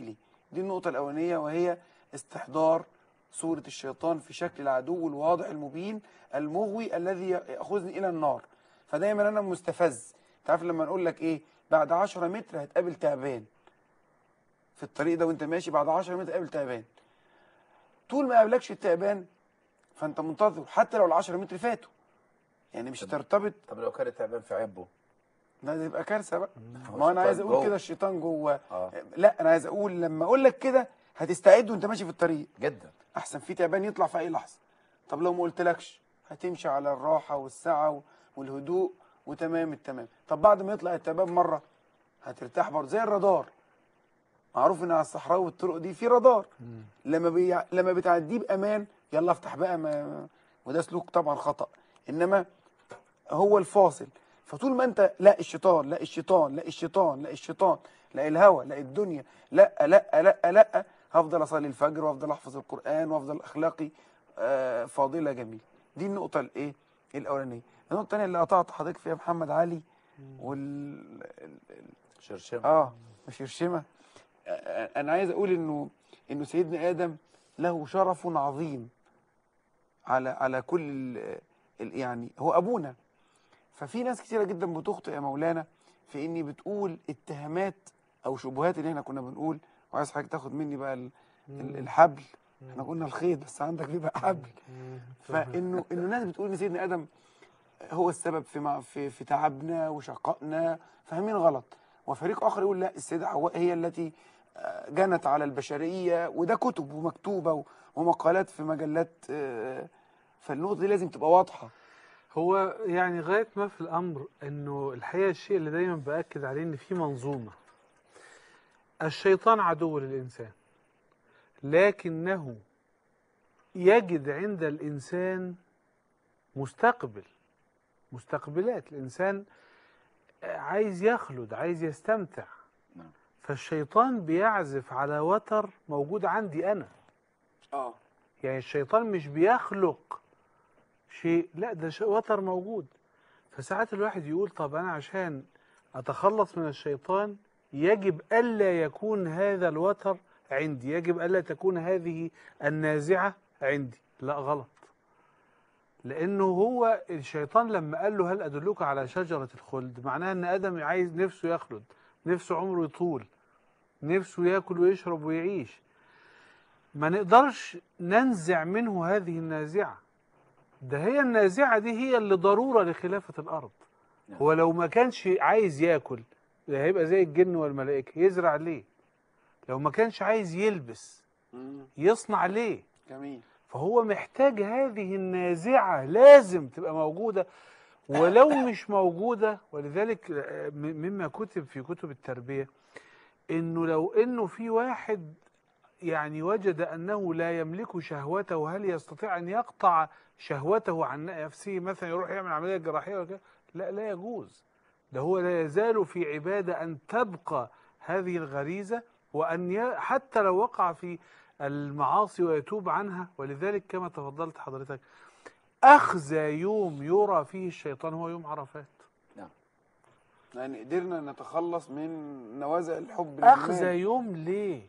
دي النقطة الأولانية، وهي استحضار صورة الشيطان في شكل العدو الواضح المبين المغوي الذي يأخذني إلى النار. فدايما أنا مستفز. تعرف لما نقول لك إيه؟ بعد عشرة متر هتقابل تعبان في الطريق ده، وأنت ماشي بعد عشرة متر هتقابل تعبان. طول ما قابلكش التعبان فأنت منتظر حتى لو العشرة متر فاتوا، يعني مش هترتبط. طب لو كان التعبان في عبه؟ ده يبقى كارثة بقى. هو ما أنا عايز الشيطان أقول جوه. كده الشيطان جوه. آه. لا أنا عايز أقول لما أقول لك كده هتستعد وأنت ماشي في الطريق. جدا. احسن في تعبان يطلع في اي لحظه. طب لو ما قلتلكش هتمشي على الراحه والسعه والهدوء وتمام التمام. طب بعد ما يطلع التعبان مره هترتاح برضه زي الرادار. معروف ان على الصحراء والطرق دي في رادار. لما بي... لما بتعديه بامان يلا افتح بقى، ما... وده سلوك طبعا خطا، انما هو الفاصل. فطول ما انت لا الشيطان لا الشيطان لا الشيطان لا الشيطان لا الهوى لا الدنيا لا لا لا لا، هفضل اصلي الفجر وافضل احفظ القران وافضل اخلاقي آه فاضله جميل. دي النقطه الايه الاولانيه. النقطه الثانيه اللي قطعت حضرتك فيها محمد علي وال شرشمه. اه شرشمه. آه انا عايز اقول انه انه سيدنا ادم له شرف عظيم على على كل ال ال يعني هو ابونا. ففي ناس كتيره جدا بتخطئ يا مولانا في اني بتقول اتهامات او شبهات اللي احنا كنا بنقول، وعايز حضرتك تاخد مني بقى ال ال الحبل. احنا قلنا الخيط بس عندك بيبقى حبل. فانه انه الناس بتقول ان سيدنا ادم هو السبب في مع في, في تعبنا وشقائنا، فاهمين غلط. وفريق اخر يقول لا، السيده حواء هي التي جنت على البشريه، وده كتب ومكتوبه ومقالات في مجلات. فالنقطه دي لازم تبقى واضحه. هو يعني غاية ما في الأمر أنه الحقيقة الشيء اللي دايما بأكد عليه أن في منظومة. الشيطان عدو للإنسان، لكنه يجد عند الإنسان مستقبل مستقبلات. الإنسان عايز يخلد، عايز يستمتع. فالشيطان بيعزف على وتر موجود عندي أنا. اه يعني الشيطان مش بيخلق شيء، لا ده وتر موجود. فساعات الواحد يقول طب أنا عشان أتخلص من الشيطان يجب ألا يكون هذا الوتر عندي، يجب ألا تكون هذه النازعة عندي. لا، غلط. لأنه هو الشيطان لما قال له هل أدلك على شجرة الخلد، معناها أن آدم عايز نفسه يخلد، نفسه عمره يطول، نفسه يأكل ويشرب ويعيش. ما نقدرش ننزع منه هذه النازعة. ده هي النازعة دي هي اللي ضرورة لخلافة الأرض. هو لو ما كانش عايز يأكل هيبقى زي الجن والملائكة، يزرع ليه؟ لو ما كانش عايز يلبس يصنع ليه؟ جميل. فهو محتاج هذه النازعة، لازم تبقى موجودة. ولو مش موجودة، ولذلك مما كتب في كتب التربية إنه لو إنه في واحد يعني وجد أنه لا يملك شهوته، هل يستطيع أن يقطع شهوته عن نفسه؟ مثلا يروح يعمل عملية جراحية وكذا؟ لا، لا يجوز. ده هو لا يزال في عبادة أن تبقى هذه الغريزة، وأن ي... حتى لو وقع في المعاصي ويتوب عنها. ولذلك كما تفضلت حضرتك، أخزى يوم يرى فيه الشيطان هو يوم عرفات. نعم. يعني قدرنا نتخلص من نوازع الحب. أخزى يوم ليه؟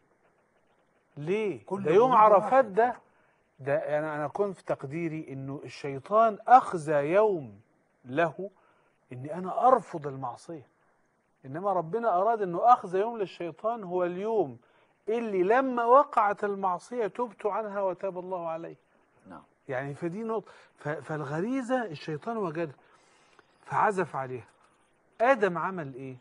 ليه؟ ده يوم عرفات ده ده أنا أنا كنت في تقديري إنه الشيطان أخزى يوم له إني أنا أرفض المعصية. إنما ربنا أراد إنه أخزى يوم للشيطان هو اليوم اللي لما وقعت المعصية تبت عنها وتاب الله عليه. نعم. يعني فدي نقطة. فالغريزة الشيطان وجدها فعزف عليها. آدم عمل إيه؟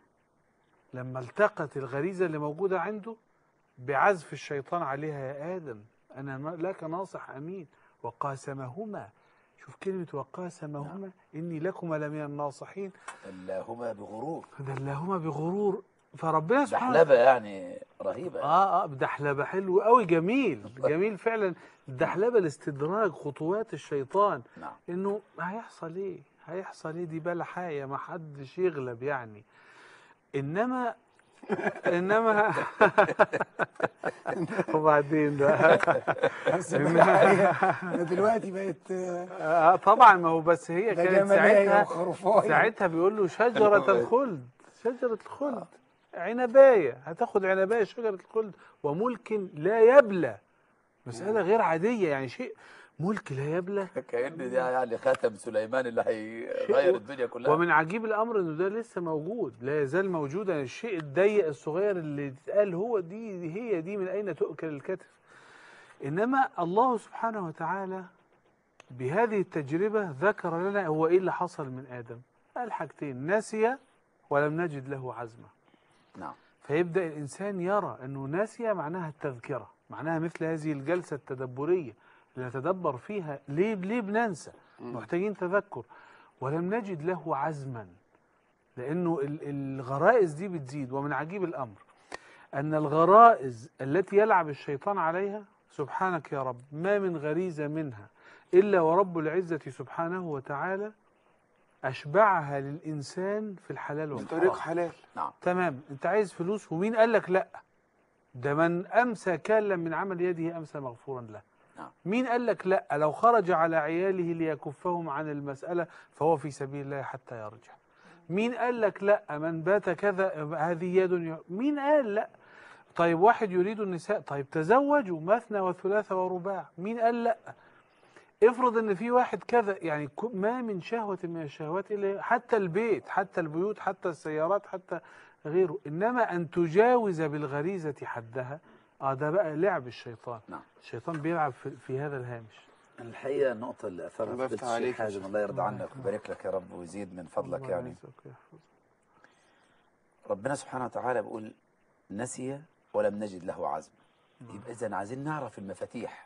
لما التقت الغريزة اللي موجودة عنده بعزف الشيطان عليها، يا آدم أنا لك ناصح أمين وقاسمهما. شوف كلمة وقاسمهما. نعم. إني لكما لمن الناصحين. دلاهما بغرور. دلاهما بغرور. فربنا سبحانه دحلبة يعني رهيبة. اه اه دحلبة حلو قوي، جميل جميل فعلا. الدحلبة الاستدراج، خطوات الشيطان. نعم. انه هيحصل ايه هيحصل ايه دي بلحاية، ما حدش يغلب يعني. انما انما وبعدين ده دلوقتي بقت آه طبعا. ما هو بس هي كانت ساعتها وخرفان. ساعتها بيقول له شجرة الخلد، شجرة الخلد. عنباية، هتاخد عنباية شجرة الخلد وملك لا يبلى. مسألة غير عادية، يعني شيء ملك لا يبلى. كأن ده يعني خاتم سليمان اللي شيء هيغير الدنيا كلها. ومن عجيب الامر انه ده لسه موجود، لا يزال موجودا. الشيء الضيق الصغير اللي اتقال هو دي، هي دي من اين تؤكل الكتف. انما الله سبحانه وتعالى بهذه التجربة ذكر لنا هو ايه اللي حصل من ادم. قال حاجتين: نسي ولم نجد له عزما. نعم. فيبدأ الانسان يرى انه نسي معناها التذكرة، معناها مثل هذه الجلسة التدبرية اللي نتدبر فيها ليه ليه بننسى، محتاجين تذكر. ولم نجد له عزما، لأنه الغرائز دي بتزيد. ومن عجيب الأمر أن الغرائز التي يلعب الشيطان عليها، سبحانك يا رب، ما من غريزة منها إلا ورب العزة سبحانه وتعالى أشبعها للإنسان في الحلال والحرام. طريق حلال. نعم. تمام. أنت عايز فلوس، ومين قال لك لأ؟ ده من أمسى كالا من عمل يده أمسى مغفورا له. نعم. مين قال لك لا؟ لو خرج على عياله ليكفهم عن المسألة فهو في سبيل الله حتى يرجع. مين قال لك لا؟ من بات كذا هذه يد. مين قال لا؟ طيب واحد يريد النساء، طيب تزوجوا مثنى وثلاث ورباع. مين قال لا؟ افرض ان في واحد كذا، يعني ما من شهوة من الشهوات الا حتى البيت، حتى البيوت، حتى السيارات، حتى غيره. انما ان تجاوز بالغريزة حدها، اه ده بقى لعب الشيطان. نعم. الشيطان بيلعب في, في هذا الهامش. الحقيقة النقطة اللي أثرها الله فضيلة يفتح الشيخ عليك. حازم، الله يرضى عنك ويبارك لك يا رب ويزيد من فضلك. الله يعني يعزك ويحفظك. ربنا سبحانه وتعالى بيقول نسي ولم نجد له عزما. يبقى إذا عايزين نعرف المفاتيح.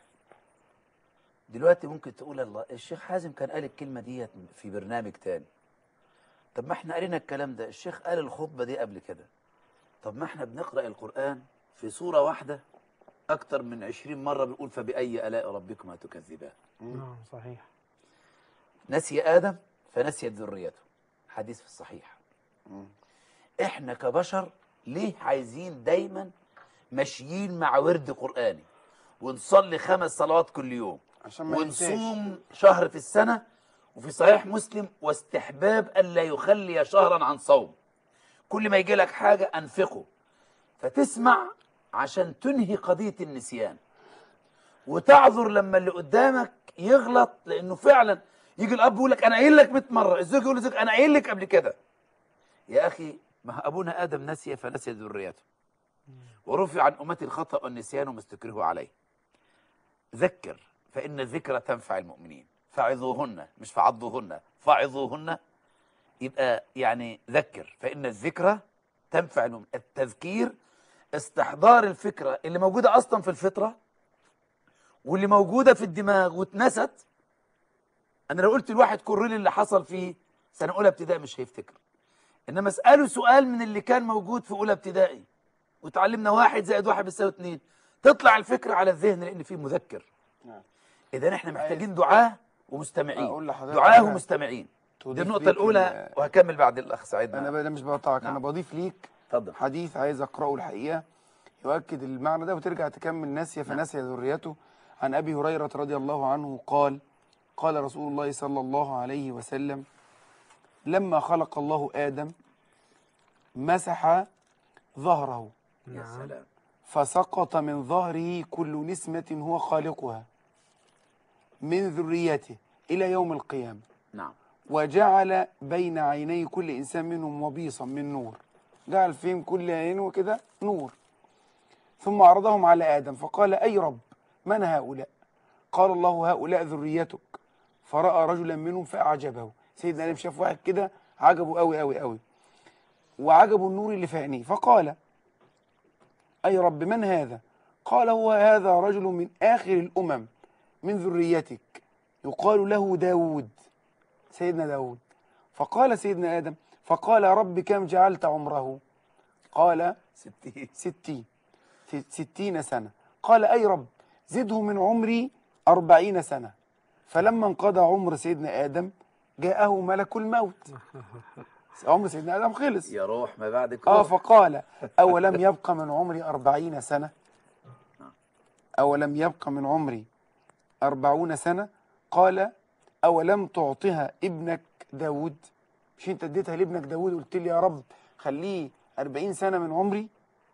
دلوقتي ممكن تقول الله الشيخ حازم كان قال الكلمة ديت في برنامج تاني. طب ما احنا قرينا الكلام ده، الشيخ قال الخطبة دي قبل كده. طب ما احنا بنقرأ القرآن في سورة واحدة أكتر من عشرين مرة بنقول فبأي آلاء ربكما تكذبان. نعم صحيح. نسي آدم فنسيت ذريته، حديث في الصحيح. احنا كبشر ليه عايزين دايما ماشيين مع ورد قرآني ونصلي خمس صلوات كل يوم عشان ما ونصوم شهر في السنة، وفي صحيح مسلم واستحباب ألا يخلي شهرا عن صوم، كل ما يجي لك حاجة أنفقه، فتسمع عشان تنهي قضية النسيان وتعذر لما اللي قدامك يغلط، لأنه فعلا يجي الأب يقول لك أنا قايل لك مئة مرة، الزوج يقول لزوج أنا قايل لك قبل كده. يا أخي ما أبونا آدم نسي فنسي ذريته، ورفع عن أمتي الخطأ والنسيان وما استكرهوا عليه. ذكر فإن الذكرى تنفع المؤمنين، فعظوهن مش فعضوهن، فعظوهن. يبقى يعني ذكر فإن الذكرى تنفع المؤمنين. التذكير استحضار الفكرة اللي موجودة أصلا في الفطرة واللي موجودة في الدماغ واتنست. أنا لو قلت الواحد كرر لي اللي حصل في سنة أولى ابتدائي مش هيفتكر، إنما اسأله سؤال من اللي كان موجود في أولى ابتدائي وتعلمنا واحد زائد واحد بيساوي اتنين، تطلع الفكرة على الذهن لأن فيه مذكر. إذا إحنا محتاجين دعاة ومستمعين، دعاة ومستمعين. دي النقطة الأولى، وهكمل بعد الأخ سعيد. أنا بقى مش بقطعك. نعم. أنا بضيف ليك اتفضل. حديث عايز أقرأه الحقيقة يؤكد المعنى ده، وترجع تكمل نسي فنسي ذريته. عن أبي هريرة رضي الله عنه قال: قال رسول الله صلى الله عليه وسلم: لما خلق الله آدم مسح ظهره يا سلام. فسقط من ظهره كل نسمة هو خالقها من ذريته إلى يوم القيامة. نعم. وجعل بين عيني كل إنسان منهم وبيصا من نور، جعل فيهم كل عين كده نور. ثم عرضهم على آدم فقال: أي رب من هؤلاء؟ قال الله: هؤلاء ذريتك. فرأى رجلا منهم فأعجبه. سيدنا آدم شاف واحد كده عجبه قوي قوي قوي، وعجبه النور اللي في عينيه، فقال: أي رب من هذا؟ قال: هو هذا رجل من آخر الأمم من ذريتك يقال له داود، سيدنا داود. فقال سيدنا آدم: فقال يا رب كم جعلت عمره؟ قال: ستين ستين ستين سنة. قال: أي رب زده من عمري أربعين سنة. فلما انقضى عمر سيدنا آدم جاءه ملك الموت، عمر سيدنا آدم خلص، يا روح ما بعدك آه روح. فقال: أولم يبق من عمري أربعين سنة؟ أولم يبق من عمري أربعون سنة؟ قال: أولم تعطها ابنك داود؟ مش أنت اديتها لابنك داود، قلت لي يا رب خليه أربعين سنة من عمري.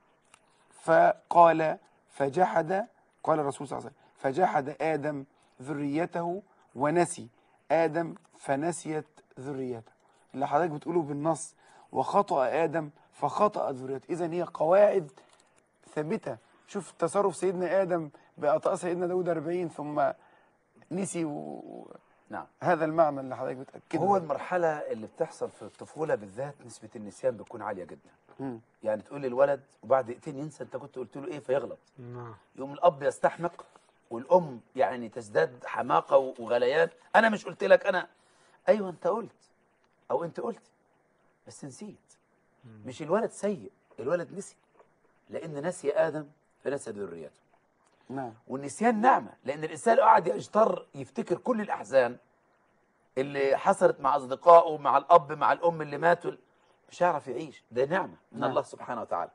فقال فجحد، قال الرسول صلى الله عليه وسلم فجحد آدم ذريته ونسي آدم فنسيت ذريته، اللي حضرتك بتقوله بالنص، وخطأ آدم فخطأ ذريته. إذن هي قواعد ثابتة. شوف تصرف سيدنا آدم بأطاء سيدنا داود أربعين ثم نسي و... نعم. هذا المعنى اللي حضرتك بتأكده. هو المرحلة اللي بتحصل في الطفولة بالذات نسبة النسيان بتكون عالية جدا. مم. يعني تقول للولد وبعد دقيقتين ينسى انت كنت قلت له ايه فيغلط. نعم. يوم الاب يستحمق والام يعني تزداد حماقة وغليان. انا مش قلت لك انا؟ ايوه انت قلت او انت قلت بس نسيت. مش الولد سيء، الولد نسي، لان نسي ادم فنسى ذريته. نعم. والنسيان نعمة، لأن الإنسان قاعد يجتر يفتكر كل الأحزان اللي حصلت مع أصدقائه، مع الأب، مع الأم اللي ماتوا، مش هيعرف يعيش. ده نعمة من نعم. الله سبحانه وتعالى.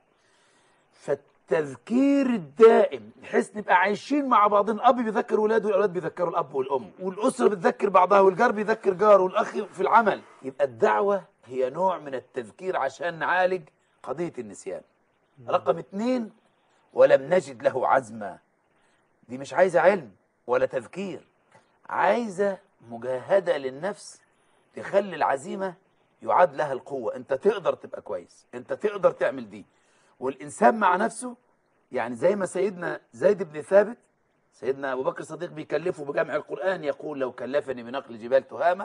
فالتذكير الدائم بحيث نبقى عايشين مع بعضنا، الأب بيذكر ولاده والأولاد بيذكروا الأب والأم، والأسرة بتذكر بعضها، والجار بيذكر جاره، والأخ في العمل. يبقى الدعوة هي نوع من التذكير عشان نعالج قضية النسيان. رقم اثنين، ولم نجد له عزما. دي مش عايزة علم ولا تذكير، عايزة مجاهدة للنفس تخلي العزيمة يعاد لها القوة. انت تقدر تبقى كويس، انت تقدر تعمل دي. والإنسان مع نفسه، يعني زي ما سيدنا زيد بن ثابت، سيدنا أبو بكر الصديق بيكلفه بجمع القرآن، يقول لو كلفني بنقل جبال تهامة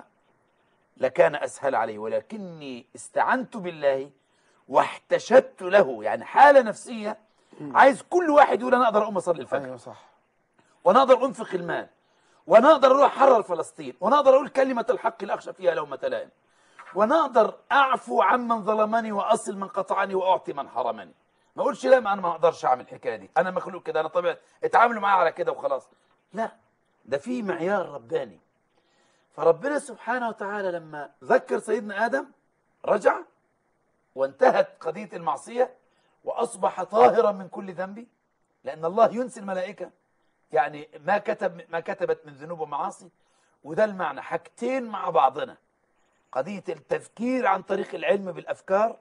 لكان أسهل علي، ولكني استعنت بالله واحتشدت له. يعني حالة نفسية عايز كل واحد يقول أنا أقدر أقوم أصلي الفجر، أيوة صح، وانا اقدر انفق المال، وانا اقدر اروح احرر فلسطين، وانا اقدر اقول كلمه الحق لا اخشى فيها لومه لائم، وانا اقدر اعفو عمن ظلمني واصل من قطعني واعطي من حرمني. ما اقولش لا ما انا ما اقدرش اعمل الحكايه دي، انا مخلوق كده، انا طبيعي اتعاملوا معايا على كده وخلاص. لا، ده في معيار رباني. فربنا سبحانه وتعالى لما ذكر سيدنا ادم رجع وانتهت قضيه المعصيه واصبح طاهرا من كل ذنب، لان الله ينسي الملائكه، يعني ما كتب ما كتبت من ذنوب ومعاصي. وده المعنى، حاجتين مع بعضنا، قضية التذكير عن طريق العلم بالأفكار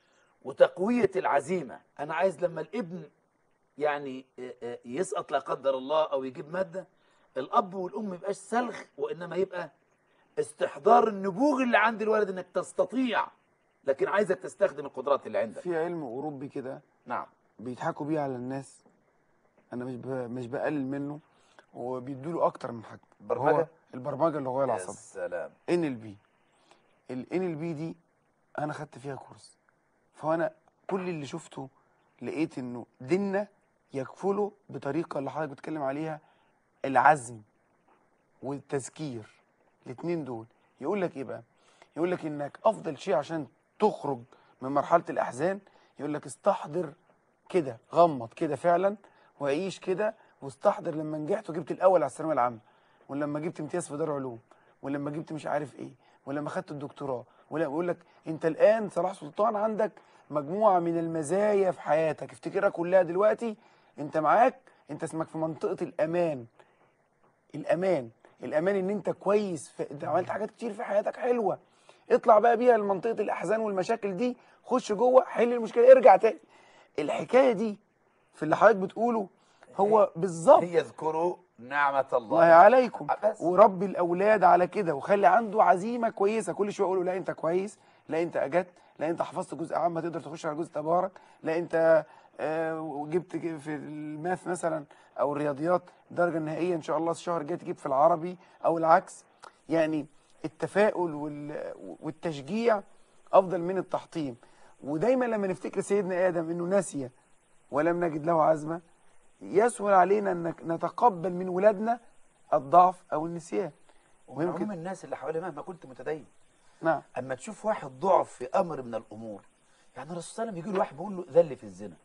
وتقوية العزيمة. أنا عايز لما الابن يعني يسقط لا قدر الله أو يجيب مادة، الأب والأم ما يبقاش سلخ، وإنما يبقى استحضار النبوغ اللي عند الولد إنك تستطيع، لكن عايزك تستخدم القدرات اللي عندك. في علم أوروبي كده نعم. بيضحكوا بيه على الناس، انا مش ب... مش بقلل منه، وبيدوا له اكتر من حاجه. برمجة؟ هو البرمجه اللغويه يا العصبيه، سلام. ان ال بي. الان ال بي دي انا خدت فيها كورس، فانا كل اللي شفته لقيت انه ديننا يكفله بطريقه اللي حضرتك بتتكلم عليها، العزم والتذكير. الاثنين دول يقول لك ايه بقى؟ يقول لك انك افضل شيء عشان تخرج من مرحله الاحزان، يقول لك استحضر كده، غمض كده فعلا وعيش كده، واستحضر لما نجحت وجبت الاول على الثانويه العامه، ولما جبت امتياز في دار علوم، ولما جبت مش عارف ايه، ولما خدت الدكتوراه. ولا بيقول لك انت الان صلاح سلطان عندك مجموعه من المزايا في حياتك، افتكرها كلها دلوقتي. انت معاك، انت اسمك في منطقه الامان. الامان الامان ان انت كويس، في انت عملت حاجات كتير في حياتك حلوه، اطلع بقى بيها لمنطقه الاحزان والمشاكل دي، خش جوه حل المشكله، ارجع تاني. الحكايه دي في اللي حضرتك بتقوله هو بالظبط. يذكروا نعمة الله الله عليكم بس. وربي الاولاد على كده، وخلي عنده عزيمه كويسه. كل شويه يقولوا لا انت كويس، لا انت اجدت، لا انت حفظت جزء عام تقدر تخش على جزء تبارك، لا انت آه جبت في الماث مثلا او الرياضيات درجه نهائيه ان شاء الله الشهر الجاي تجيب في العربي او العكس. يعني التفاؤل والتشجيع افضل من التحطيم. ودايما لما نفتكر سيدنا ادم انه نسي ولم نجد له عزمه، يسهل علينا ان نتقبل من ولادنا الضعف او النسيان. ويمكن الناس اللي حواليه مهما كنت متدين، نعم، اما تشوف واحد ضعف في امر من الامور، يعني الرسول صلى الله عليه وسلم يجي له واحد بيقول له ذل في الزنا.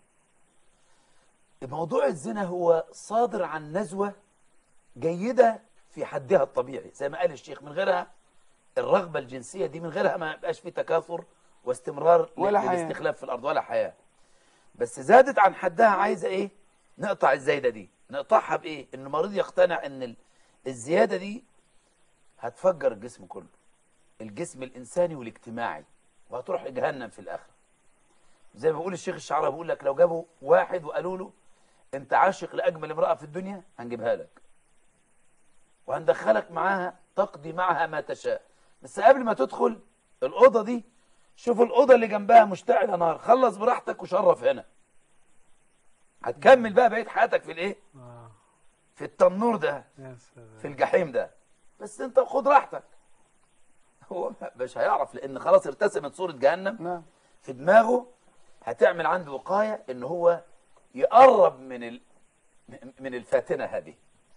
موضوع الزنا هو صادر عن نزوه جيده في حدها الطبيعي، زي ما قال الشيخ، من غيرها الرغبه الجنسيه دي من غيرها ما يبقاش في تكاثر واستمرار ولا للاستخلاف في الارض ولا حياه. بس زادت عن حدها، عايزه ايه؟ نقطع الزايده دي. نقطعها بايه؟ ان المريض يقتنع ان الزياده دي هتفجر الجسم كله، الجسم الانساني والاجتماعي، وهتروح جهنم في الاخره. زي ما بيقول الشيخ الشعراوي، بيقول لك لو جابوا واحد وقالوا له انت عاشق لاجمل امراه في الدنيا هنجيبها لك وهندخلك معاها تقضي معها ما تشاء، بس قبل ما تدخل الاوضه دي شوف الاوضه اللي جنبها مشتعله نار، خلص براحتك وشرف هنا، هتكمل بقى بقيه حياتك في الايه؟ آه. في التنور ده، يا سلام. في الجحيم ده، بس انت خد راحتك. هو مش هيعرف لان خلاص ارتسمت صوره جهنم نعم. في دماغه، هتعمل عنده وقايه ان هو يقرب من ال... من الفاتنه هذه.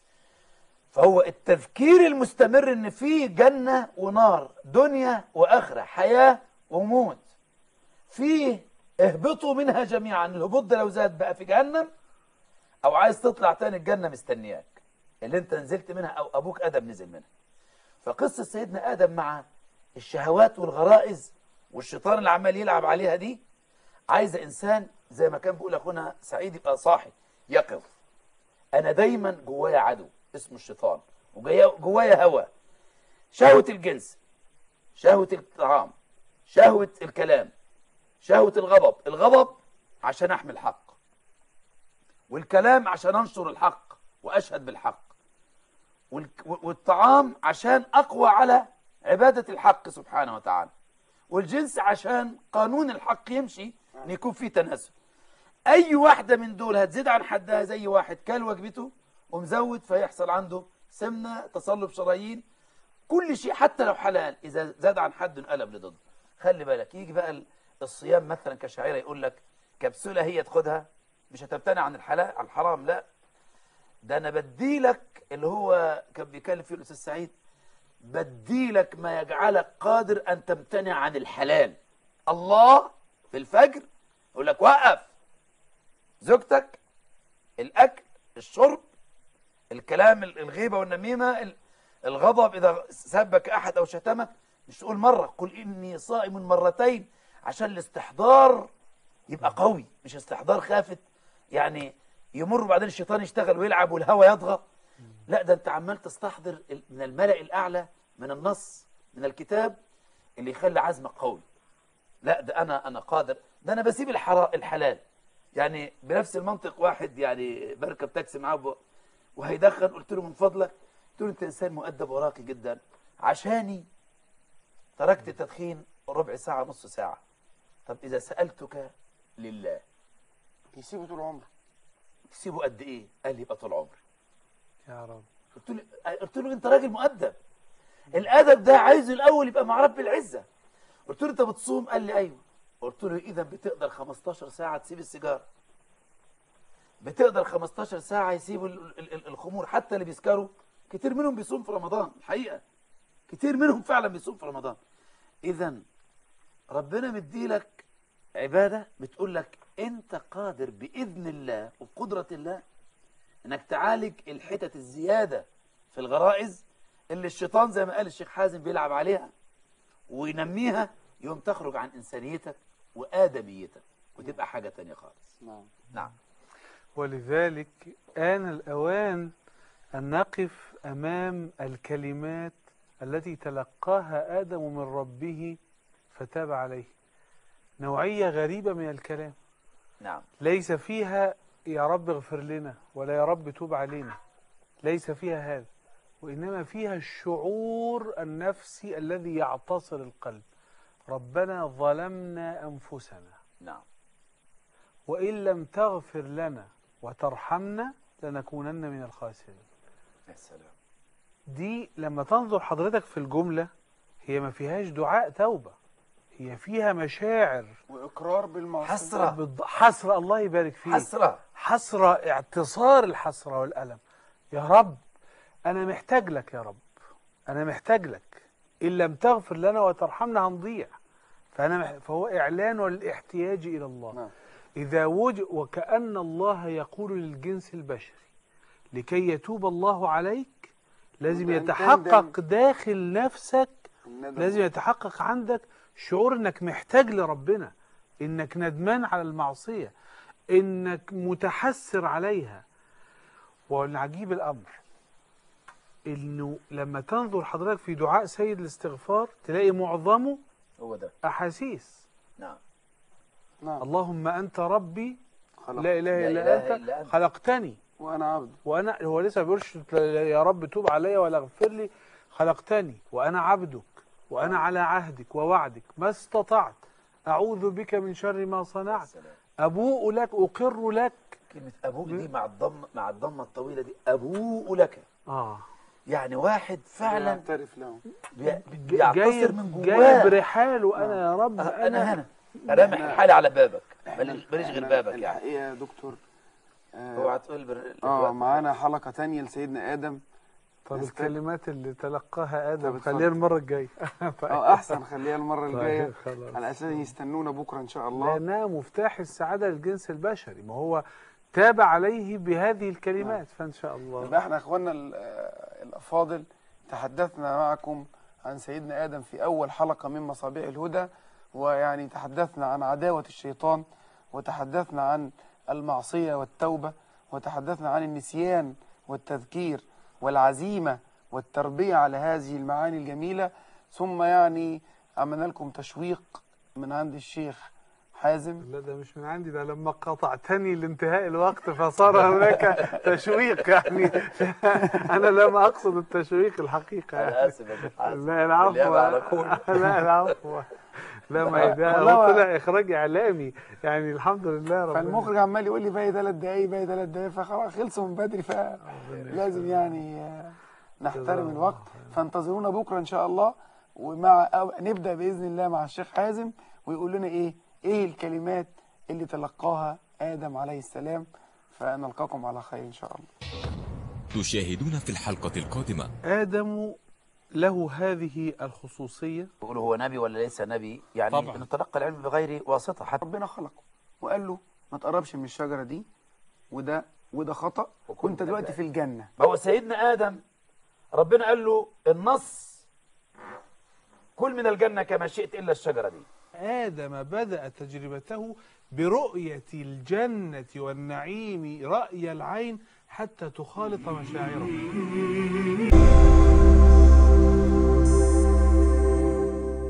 فهو التذكير المستمر ان في جنه ونار، دنيا واخره، حياه وموت، فيه اهبطوا منها جميعا. الهبوط ده لو زاد بقى في جهنم، او عايز تطلع تاني الجنه مستنياك اللي انت نزلت منها او ابوك ادم نزل منها. فقصه سيدنا ادم مع الشهوات والغرائز والشيطان اللي عمال يلعب عليها دي عايزه انسان زي ما كان بيقول اخونا سعيد يبقى صاحي يقظ. انا دايما جوايا عدو اسمه الشيطان، وجوايا هوى، شهوه الجنس، شهوه الطعام، شهوه الكلام، شهوه الغضب. الغضب عشان احمل الحق، والكلام عشان انشر الحق واشهد بالحق، والطعام عشان اقوى على عباده الحق سبحانه وتعالى، والجنس عشان قانون الحق يمشي ان يكون فيه تناسب. اي واحده من دول هتزيد عن حدها زي واحد كل وجبته ومزود فيحصل عنده سمنه، تصلب شرايين، كل شيء حتى لو حلال اذا زاد عن حد انقلب لضده. خلي بالك يجي بقى الصيام مثلا كشاعره يقول لك كبسوله هي تاخدها مش هتمتنع عن الحلال عن الحرام، لا ده انا بدي لك اللي هو كان بيتكلم فيه الاستاذ سعيد، بدي لك ما يجعلك قادر ان تمتنع عن الحلال. الله في الفجر يقول لك وقف زوجتك، الاكل، الشرب، الكلام، الغيبه والنميمه، الغضب اذا سبك احد او شتمك، مش تقول مره، قل اني صائم مرتين عشان الاستحضار يبقى قوي، مش استحضار خافت يعني يمر وبعدين الشيطان يشتغل ويلعب والهوى يطغى. لا ده انت عمال تستحضر من الملأ الاعلى من النص من الكتاب اللي يخلي عزمك قوي. لا ده انا انا قادر، ده انا بسيب الحلال. يعني بنفس المنطق واحد يعني بركب تاكسي معاه وهيدخن، قلت له من فضلك، قلت له انت انسان مؤدب وراقي جدا، عشاني تركت التدخين ربع ساعه نص ساعه، طب اذا سالتك لله يسيبه طول عمره. تسيبه قد ايه؟ قال لي يبقى طول عمري. يا رب. قلت له قلت له انت راجل مؤدب، الادب ده عايزه الاول يبقى مع رب العزه. قلت له انت بتصوم؟ قال لي ايوه. قلت له اذا بتقدر خمستاشر ساعه تسيب السيجاره، بتقدر خمستاشر ساعه يسيبوا الخمور، حتى اللي بيسكروا كتير منهم بيصوم في رمضان، الحقيقه كتير منهم فعلا بيصوم في رمضان. اذا ربنا مديلك عباده بتقول لك انت قادر باذن الله وبقدره الله انك تعالج الحتت الزياده في الغرائز اللي الشيطان زي ما قال الشيخ حازم بيلعب عليها وينميها، يوم تخرج عن انسانيتك وادميتك وتبقى حاجه تانية خالص. نعم. نعم. ولذلك آن الأوان أن نقف أمام الكلمات التي تلقاها آدم من ربه فتاب عليه. نوعية غريبة من الكلام، نعم. ليس فيها يا رب اغفر لنا ولا يا رب توب علينا، ليس فيها هذا، وإنما فيها الشعور النفسي الذي يعتصر القلب. ربنا ظلمنا أنفسنا، نعم، وإن لم تغفر لنا وترحمنا لنكونن من الخاسرين. يا سلام. دي لما تنظر حضرتك في الجملة هي ما فيهاش دعاء توبة، هي فيها مشاعر واقرار بالمعصيه، حسرة. حسرة، الله يبارك فيك، حسرة، حسرة، اعتصار الحسرة والألم. يا رب أنا محتاج لك، يا رب أنا محتاج لك، إن لم تغفر لنا وترحمنا هنضيع. فأنا مح... فهو إعلان الاحتياج إلى الله. نعم. إذا وجد، وكأن الله يقول للجنس البشري لكي يتوب الله عليك لازم يتحقق داخل نفسك، لازم يتحقق عندك شعور انك محتاج لربنا، انك ندمان على المعصية، انك متحسر عليها. والعجيب الامر انه لما تنظر حضرتك في دعاء سيد الاستغفار تلاقي معظمه هو ده احاسيس. نعم. نعم. اللهم أنت ربي خلق. لا إله لا إلا, إله أنت, إلا أنت. خلقتني وأنا عبد. وأنا، هو لسه ما بيقولش يا رب توب علي ولا اغفر لي، خلقتني وأنا عبدك وأنا على عهدك ووعدك ما استطعت، أعوذ بك من شر ما صنعت، أبوء لك أقر لك. كلمة أبوء دي مع الضم مع الضمة الطويلة دي، أبوء لك. آه يعني واحد فعلا يعترف له، بي- بيعتصر جايب من جواه. جايب رحاله، أنا يا رب أنا, أنا, أنا هنا رامح حالي على بابك، ماليش ماليش غير إحنا بابك يعني. الحقيقة يا دكتور آه، اوعى تقول بر... اه معانا حلقة تانية لسيدنا آدم. طب نستك- الكلمات اللي تلقاها آدم طب خليها اتفضل. المرة الجاية. اه أحسن خليها المرة طيب الجاية خلاص. على أساس يستنونا بكرة إن شاء الله. لأنها مفتاح السعادة للجنس البشري، ما هو تاب عليه بهذه الكلمات، فإن شاء الله. يبقى احنا اخواننا ال- آه، الافاضل تحدثنا معكم عن سيدنا ادم في اول حلقه من مصابيح الهدى، ويعني تحدثنا عن عداوه الشيطان، وتحدثنا عن المعصيه والتوبه، وتحدثنا عن النسيان والتذكير والعزيمه والتربيه على هذه المعاني الجميله. ثم يعني عملنا لكم تشويق من عند الشيخ حازم. لا ده مش من عندي، ده لما قطعتني لانتهاء الوقت فصار هناك تشويق يعني. أنا لم أقصد التشويق الحقيقة يعني. أنا آسف يا شيخ حازم. لا العفو. بالنيابة على كل. لا العفو. لا ما هي ده والله هو طلع إخراج إعلامي يعني، الحمد لله ربنا. فالمخرج عمال يقول لي باقي ثلاث دقايق باقي ثلاث دقايق، فخلاص خلصوا من بدري، فلازم يعني آه، نحترم الوقت. فانتظرونا بكره ان شاء الله، ومع أو- نبدا باذن الله مع الشيخ حازم ويقول لنا ايه ايه الكلمات اللي تلقاها ادم عليه السلام. فنلقاكم على خير ان شاء الله. تشاهدون في الحلقة القادمة. آدم له هذه الخصوصية. يقولوا هو نبي ولا ليس نبي؟ يعني طبعاً. انه تلقى العلم بغير واسطة حتى. ربنا خلقه وقال له ما تقربش من الشجره دي، وده وده خطا، وكنت وانت دلوقتي في الجنه. ما هو سيدنا آدم ربنا قال له النص كل من الجنة كما شئت إلا الشجرة دي. آدم بدأ تجربته برؤية الجنة والنعيم رأي العين حتى تخالط مشاعره.